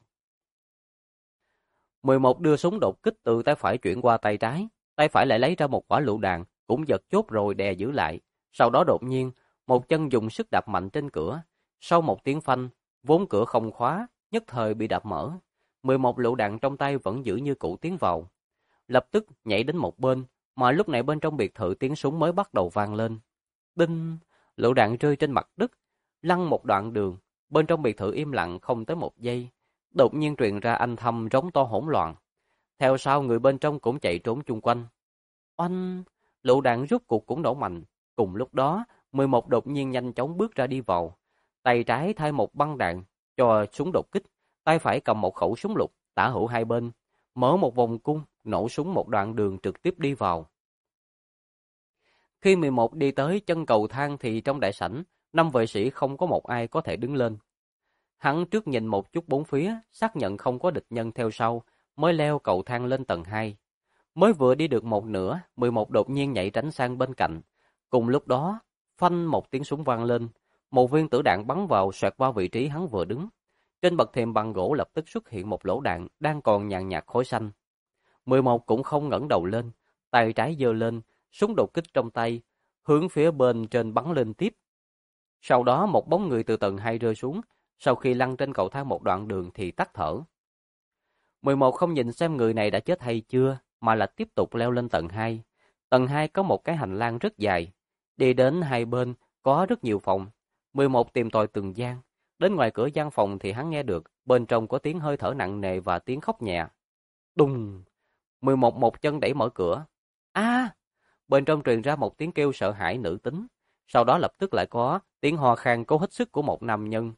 Speaker 1: 11 đưa súng đột kích từ tay phải chuyển qua tay phải lại lấy ra một quả lựu đạn, cũng giật chốt rồi đè giữ lại. Sau đó đột nhiên, một chân dùng sức đạp mạnh trên cửa. Sau một tiếng phanh, vốn cửa không khóa, nhất thời bị đạp mở. 11 lựu đạn trong tay vẫn giữ như cũ tiến vào. Lập tức nhảy đến một bên, mà lúc này bên trong biệt thự tiếng súng mới bắt đầu vang lên. Đinh, lựu đạn rơi trên mặt đất, lăn một đoạn đường. Bên trong biệt thự im lặng không tới một giây. Đột nhiên truyền ra âm thanh rống to hỗn loạn. Theo sau người bên trong cũng chạy trốn chung quanh. Oanh, lựu đạn rút cuộc cũng nổ mạnh. Cùng lúc đó, 11 đột nhiên nhanh chóng bước ra đi vào. Tay trái thay một băng đạn cho súng đột kích, tay phải cầm một khẩu súng lục, tả hữu hai bên, mở một vòng cung, nổ súng một đoạn đường trực tiếp đi vào. Khi 11 đi tới chân cầu thang thì trong đại sảnh, 5 vệ sĩ không có một ai có thể đứng lên. Hắn trước nhìn một chút bốn phía, xác nhận không có địch nhân theo sau, mới leo cầu thang lên tầng 2. Mới vừa đi được một nửa, 11 đột nhiên nhảy tránh sang bên cạnh. Cùng lúc đó, phanh một tiếng súng vang lên, một viên tử đạn bắn vào xoẹt qua vị trí hắn vừa đứng. Trên bậc thềm bằng gỗ lập tức xuất hiện một lỗ đạn đang còn nhàn nhạt khói xanh. 11 cũng không ngẩng đầu lên, tay trái giơ lên, súng đột kích trong tay, hướng phía bên trên bắn lên tiếp. Sau đó một bóng người từ tầng 2 rơi xuống, sau khi lăn trên cầu thang một đoạn đường thì tắt thở. 11 không nhìn xem người này đã chết hay chưa, mà là tiếp tục leo lên tầng 2. Tầng 2 có một cái hành lang rất dài, đi đến hai bên có rất nhiều phòng. 11 tìm tòi từng gian, đến ngoài cửa gian phòng thì hắn nghe được bên trong có tiếng hơi thở nặng nề và tiếng khóc nhẹ. Đùng! 11 một chân đẩy mở cửa. A! Bên trong truyền ra một tiếng kêu sợ hãi nữ tính, sau đó lập tức lại có tiếng ho khan cố hết sức của một nam nhân.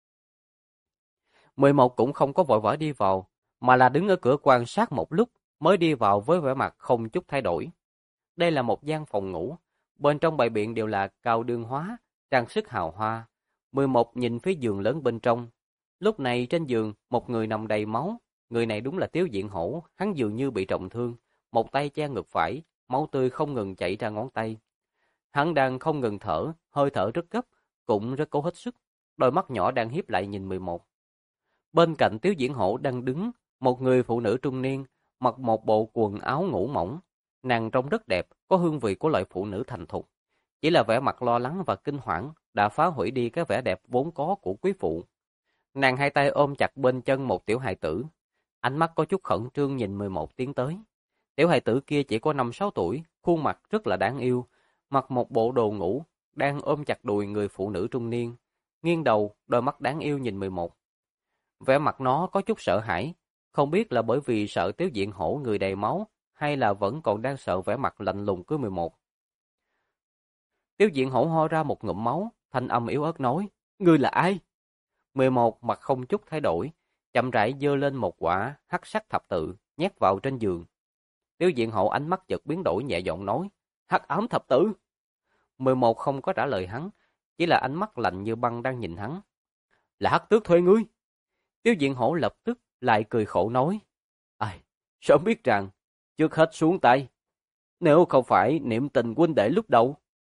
Speaker 1: 11 cũng không có vội vã đi vào, mà là đứng ở cửa quan sát một lúc mới đi vào với vẻ mặt không chút thay đổi. Đây là một gian phòng ngủ, Bên trong bày biện đều là cao đương hóa, trang sức hào hoa. 11 nhìn phía giường lớn bên trong. Lúc này trên giường, một người nằm đầy máu. Người này đúng là Tiếu Diện Hổ, hắn dường như bị trọng thương. Một tay che ngực phải, máu tươi không ngừng chảy ra ngón tay. Hắn đang không ngừng thở, hơi thở rất gấp, cũng rất cố hết sức. Đôi mắt nhỏ đang hiếp lại nhìn 11. Bên cạnh Tiếu Diễn Hổ đang đứng, một người phụ nữ trung niên, mặc một bộ quần áo ngủ mỏng. Nàng trông rất đẹp, có hương vị của loại phụ nữ thành thục. Chỉ là vẻ mặt lo lắng và kinh hoảng đã phá hủy đi cái vẻ đẹp vốn có của quý phụ. Nàng hai tay ôm chặt bên chân một tiểu hài tử, ánh mắt có chút khẩn trương nhìn 11 tiến tới. Tiểu hài tử kia chỉ có 5-6 tuổi, khuôn mặt rất là đáng yêu, mặc một bộ đồ ngủ, đang ôm chặt đùi người phụ nữ trung niên, nghiêng đầu, đôi mắt đáng yêu nhìn 11. Vẻ mặt nó có chút sợ hãi, không biết là bởi vì sợ Tiếu Diện Hổ người đầy máu, hay là vẫn còn đang sợ vẻ mặt lạnh lùng của 11. Tiếu Diện Hổ ho ra một ngụm máu, thanh âm yếu ớt nói, ngươi là ai? 11 mặt không chút thay đổi, chậm rãi giơ lên một quả hắc sắc thập tự, nhét vào trên giường. Tiếu Diện Hổ ánh mắt chợt biến đổi, nhẹ giọng nói, hắc ám thập tự. 11 không có trả lời hắn, chỉ là ánh mắt lạnh như băng đang nhìn hắn. Là Hắc Tước thuê ngươi. Tiếu Diện Hổ lập tức lại cười khổ nói, ai, sớm biết rằng, trước hết xuống tay, nếu không phải niệm tình huynh đệ lúc đầu.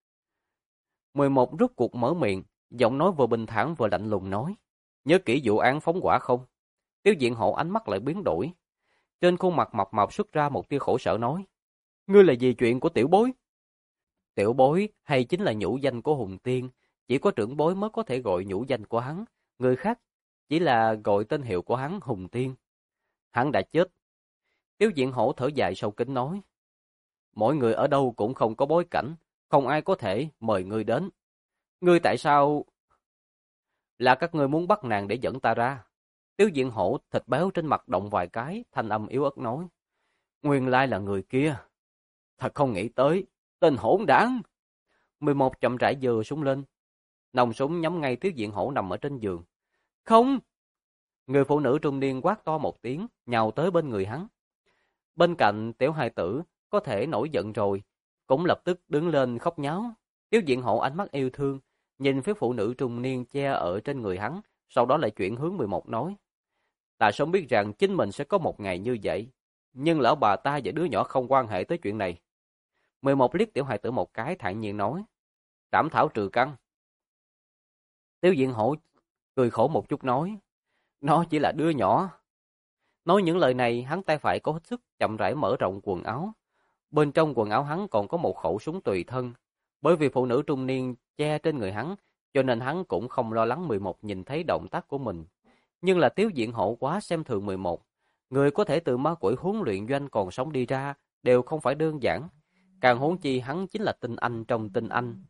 Speaker 1: 11 rút cuộc mở miệng, giọng nói vừa bình thản vừa lạnh lùng nói, nhớ kỹ vụ án phóng hỏa không? Tiếu Diện Hổ ánh mắt lại biến đổi, trên khuôn mặt mập mạp xuất ra một tia khổ sở nói, ngươi là gì chuyện của tiểu bối? Tiểu bối hay chính là nhũ danh của Hùng Tiên, chỉ có trưởng bối mới có thể gọi nhũ danh của hắn, người khác chỉ là gọi tên hiệu của hắn Hùng Tiên. Hắn đã chết. Tiếu Diện Hổ thở dài sâu kín nói, mỗi người ở đâu cũng không có bối cảnh, không ai có thể mời ngươi đến. Ngươi tại sao? Là các ngươi muốn bắt nàng để dẫn ta ra. Tiếu Diện Hổ thịt béo trên mặt động vài cái, thanh âm yếu ớt nói, nguyên lai là người kia. Thật không nghĩ tới, tên hỗn đản. 11 chậm rãi giơ súng lên, nòng súng nhắm ngay Tiếu Diện Hổ nằm ở trên giường. Không! Người phụ nữ trung niên quát to một tiếng, nhào tới bên người hắn. Bên cạnh tiểu hài tử có thể nổi giận rồi, cũng lập tức đứng lên khóc nháo. Tiếu Diện Hổ ánh mắt yêu thương, nhìn phía phụ nữ trung niên che ở trên người hắn, sau đó lại chuyển hướng 11 nói, ta sớm biết rằng chính mình sẽ có một ngày như vậy, nhưng lỡ bà ta và đứa nhỏ không quan hệ tới chuyện này. 11 liếc tiểu hài tử một cái, thản nhiên nói, trảm thảo trừ căn. Tiếu Diện Hổ cười khổ một chút nói, nó chỉ là đứa nhỏ. Nói những lời này, hắn tay phải có hết sức chậm rãi mở rộng quần áo. Bên trong quần áo hắn còn có một khẩu súng tùy thân. Bởi vì phụ nữ trung niên che trên người hắn, cho nên hắn cũng không lo lắng 11 nhìn thấy động tác của mình. Nhưng là Tiếu Diện Hổ quá xem thường 11. Người có thể từ ma quỷ huấn luyện doanh còn sống đi ra đều không phải đơn giản. Càng huống chi hắn chính là tinh anh trong tinh anh.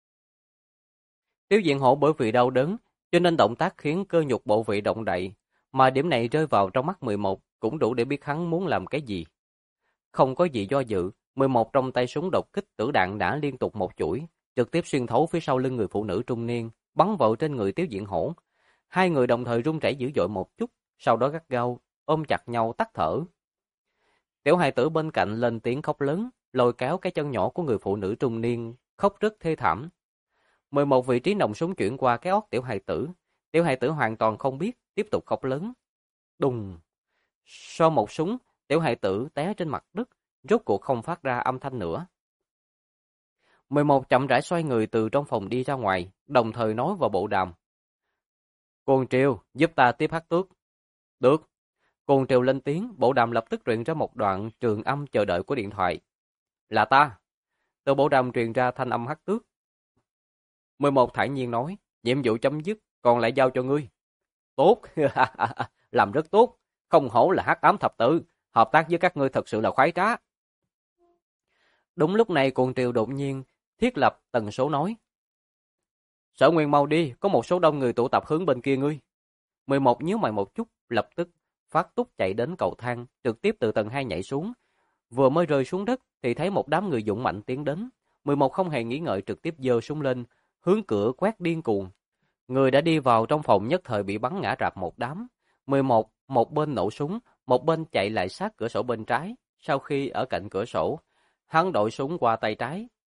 Speaker 1: Tiếu Diện Hổ bởi vì đau đớn, cho nên động tác khiến cơ nhục bộ vị động đậy, mà điểm này rơi vào trong mắt 11 cũng đủ để biết hắn muốn làm cái gì. Không có gì do dự, 11 trong tay súng đột kích tử đạn đã liên tục một chuỗi, trực tiếp xuyên thấu phía sau lưng người phụ nữ trung niên, bắn vào trên người Tiếu Diện Hổ. Hai người đồng thời run rẩy dữ dội một chút, sau đó gắt gao ôm chặt nhau tắt thở. Tiểu hài tử bên cạnh lên tiếng khóc lớn, lôi kéo cái chân nhỏ của người phụ nữ trung niên, khóc rất thê thảm. 11 vị trí nòng súng chuyển qua cái ót tiểu hài tử. Tiểu hài tử hoàn toàn không biết, tiếp tục khóc lớn. Đùng! Sau một súng, tiểu hài tử té trên mặt đất, rốt cuộc không phát ra âm thanh nữa. 11 chậm rãi xoay người từ trong phòng đi ra ngoài, đồng thời nói vào bộ đàm. Côn Triều, giúp ta tiếp Hắc Tước. Được. Côn Triều lên tiếng, bộ đàm lập tức truyền ra một đoạn trường âm chờ đợi của điện thoại. Là ta. Từ bộ đàm truyền ra thanh âm Hắc Tước. 11 thản nhiên nói, nhiệm vụ chấm dứt, còn lại giao cho ngươi. Tốt, làm rất tốt, không hổ là hắc ám thập tự, hợp tác với các ngươi thật sự là khoái trá. Đúng lúc này Côn Triều đột nhiên thiết lập tần số nói. Sở Nguyên mau đi, có một số đông người tụ tập hướng bên kia ngươi. 11 nhíu mày một chút, lập tức phát túc chạy đến cầu thang, trực tiếp từ tầng 2 nhảy xuống. Vừa mới rơi xuống đất thì thấy một đám người dũng mạnh tiến đến. 11 không hề nghĩ ngợi trực tiếp giơ súng lên, hướng cửa quét điên cuồng. Người đã đi vào trong phòng nhất thời bị bắn ngã rạp một đám. 11 một bên nổ súng, một bên chạy lại sát cửa sổ bên trái. Sau khi ở cạnh cửa sổ, hắn đội súng qua tay trái,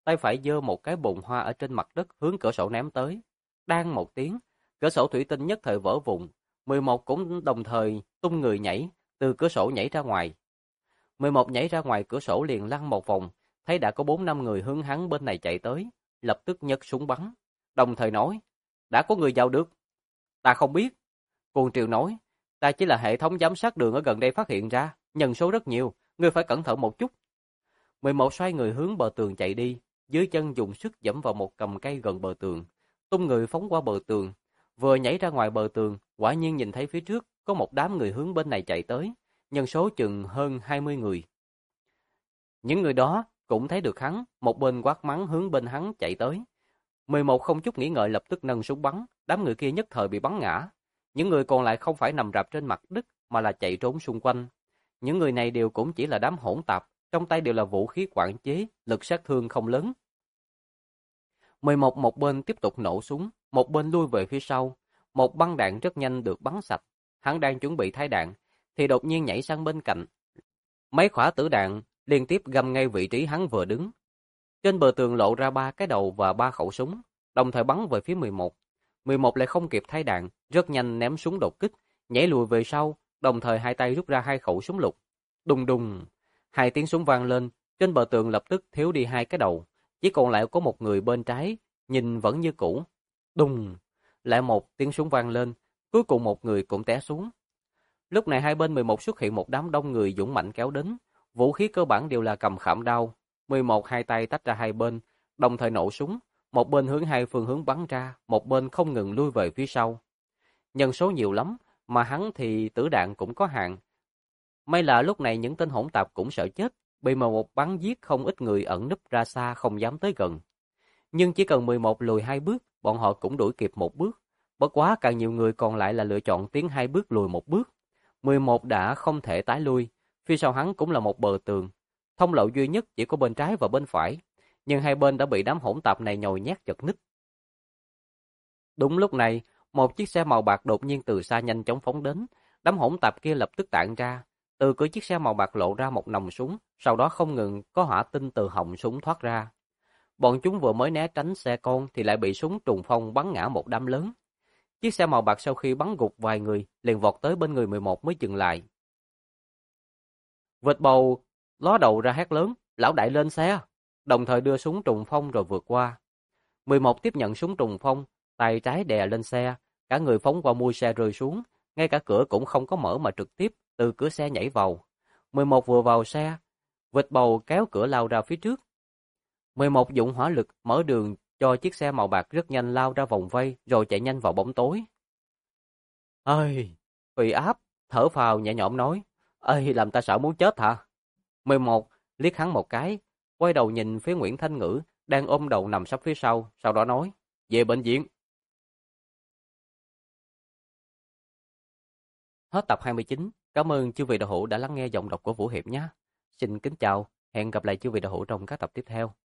Speaker 1: tay phải giơ một cái bồn hoa ở trên mặt đất hướng cửa sổ ném tới. Đang một tiếng, cửa sổ thủy tinh nhất thời vỡ vụn. 11 cũng đồng thời tung người nhảy, từ cửa sổ nhảy ra ngoài. 11 nhảy ra ngoài cửa sổ liền lăn một vòng, thấy đã có 4-5 người hướng hắn bên này chạy tới, lập tức nhấc súng bắn, đồng thời nói, đã có người vào được. Ta không biết. Cuồng Triều nói, ta chỉ là hệ thống giám sát đường ở gần đây phát hiện ra, nhân số rất nhiều, ngươi phải cẩn thận một chút. 11 xoay người hướng bờ tường chạy đi, dưới chân dùng sức giẫm vào một cành cây gần bờ tường, tung người phóng qua bờ tường. Vừa nhảy ra ngoài bờ tường, quả nhiên nhìn thấy phía trước có một đám người hướng bên này chạy tới, nhân số chừng hơn 20 người. Những người đó cũng thấy được hắn, một bên quát mắng hướng bên hắn chạy tới. 11 không chút nghĩ ngợi lập tức nâng súng bắn, đám người kia nhất thời bị bắn ngã. Những người còn lại không phải nằm rạp trên mặt đất mà là chạy trốn xung quanh. Những người này đều cũng chỉ là đám hỗn tạp, trong tay đều là vũ khí quản chế, lực sát thương không lớn. 11 một bên tiếp tục nổ súng, một bên lui về phía sau. Một băng đạn rất nhanh được bắn sạch. Hắn đang chuẩn bị thay đạn, thì đột nhiên nhảy sang bên cạnh. Mấy quả tử đạn liên tiếp găm ngay vị trí hắn vừa đứng. Trên bờ tường lộ ra 3 cái đầu và 3 khẩu súng, đồng thời bắn về phía 11. 11 lại không kịp thay đạn, rất nhanh ném súng đột kích, nhảy lùi về sau, đồng thời hai tay rút ra 2 khẩu súng lục. Đùng đùng, 2 tiếng súng vang lên, trên bờ tường lập tức thiếu đi 2 cái đầu, chỉ còn lại có một người bên trái, nhìn vẫn như cũ. Đùng, lại một tiếng súng vang lên, cuối cùng một người cũng té xuống. Lúc này hai bên 11 xuất hiện một đám đông người dũng mạnh kéo đến, vũ khí cơ bản đều là cầm khảm đao. 11 hai tay tách ra hai bên, đồng thời nổ súng, một bên hướng hai phương hướng bắn ra, một bên không ngừng lui về phía sau. Nhân số nhiều lắm, mà hắn thì tử đạn cũng có hạn. May là lúc này những tên hỗn tạp cũng sợ chết, bị 11 bắn giết không ít người ẩn núp ra xa không dám tới gần. Nhưng chỉ cần 11 lùi 2 bước, bọn họ cũng đuổi kịp 1 bước. Bất quá càng nhiều người còn lại là lựa chọn tiến 2 bước lùi 1 bước. 11 đã không thể tái lui, phía sau hắn cũng là một bờ tường. Thông lộ duy nhất chỉ có bên trái và bên phải, nhưng hai bên đã bị đám hỗn tạp này nhồi nhét chật ních. Đúng lúc này, một chiếc xe màu bạc đột nhiên từ xa nhanh chóng phóng đến, đám hỗn tạp kia lập tức tản ra. Từ cửa chiếc xe màu bạc lộ ra một nòng súng, sau đó không ngừng có hỏa tinh từ họng súng thoát ra. Bọn chúng vừa mới né tránh xe con thì lại bị súng trùng phong bắn ngã một đám lớn. Chiếc xe màu bạc sau khi bắn gục vài người, liền vọt tới bên người 11 mới dừng lại. Vịt bầu ló đầu ra hét lớn, lão đại lên xe, đồng thời đưa súng trùng phong rồi vượt qua. 11 tiếp nhận súng trùng phong, tay trái đè lên xe, cả người phóng qua mui xe rơi xuống, ngay cả cửa cũng không có mở mà trực tiếp từ cửa xe nhảy vào. 11 vừa vào xe, vịt bầu kéo cửa lao ra phía trước. 11 dụng hỏa lực mở đường cho chiếc xe màu bạc rất nhanh lao ra vòng vây rồi chạy nhanh vào bóng tối. Ơi, Uy Áp thở phào nhẹ nhõm nói, ơi làm ta sợ muốn chết hả? 11 liếc hắn một cái, quay đầu nhìn phía Nguyễn Thanh Ngữ đang ôm đầu nằm sấp phía sau đó nói, về bệnh viện. Hết tập 29. Cảm ơn chư vị đạo hữu đã lắng nghe giọng đọc của Vũ Hiệp nhé. Xin kính chào, hẹn gặp lại chư vị đạo hữu trong các tập tiếp theo.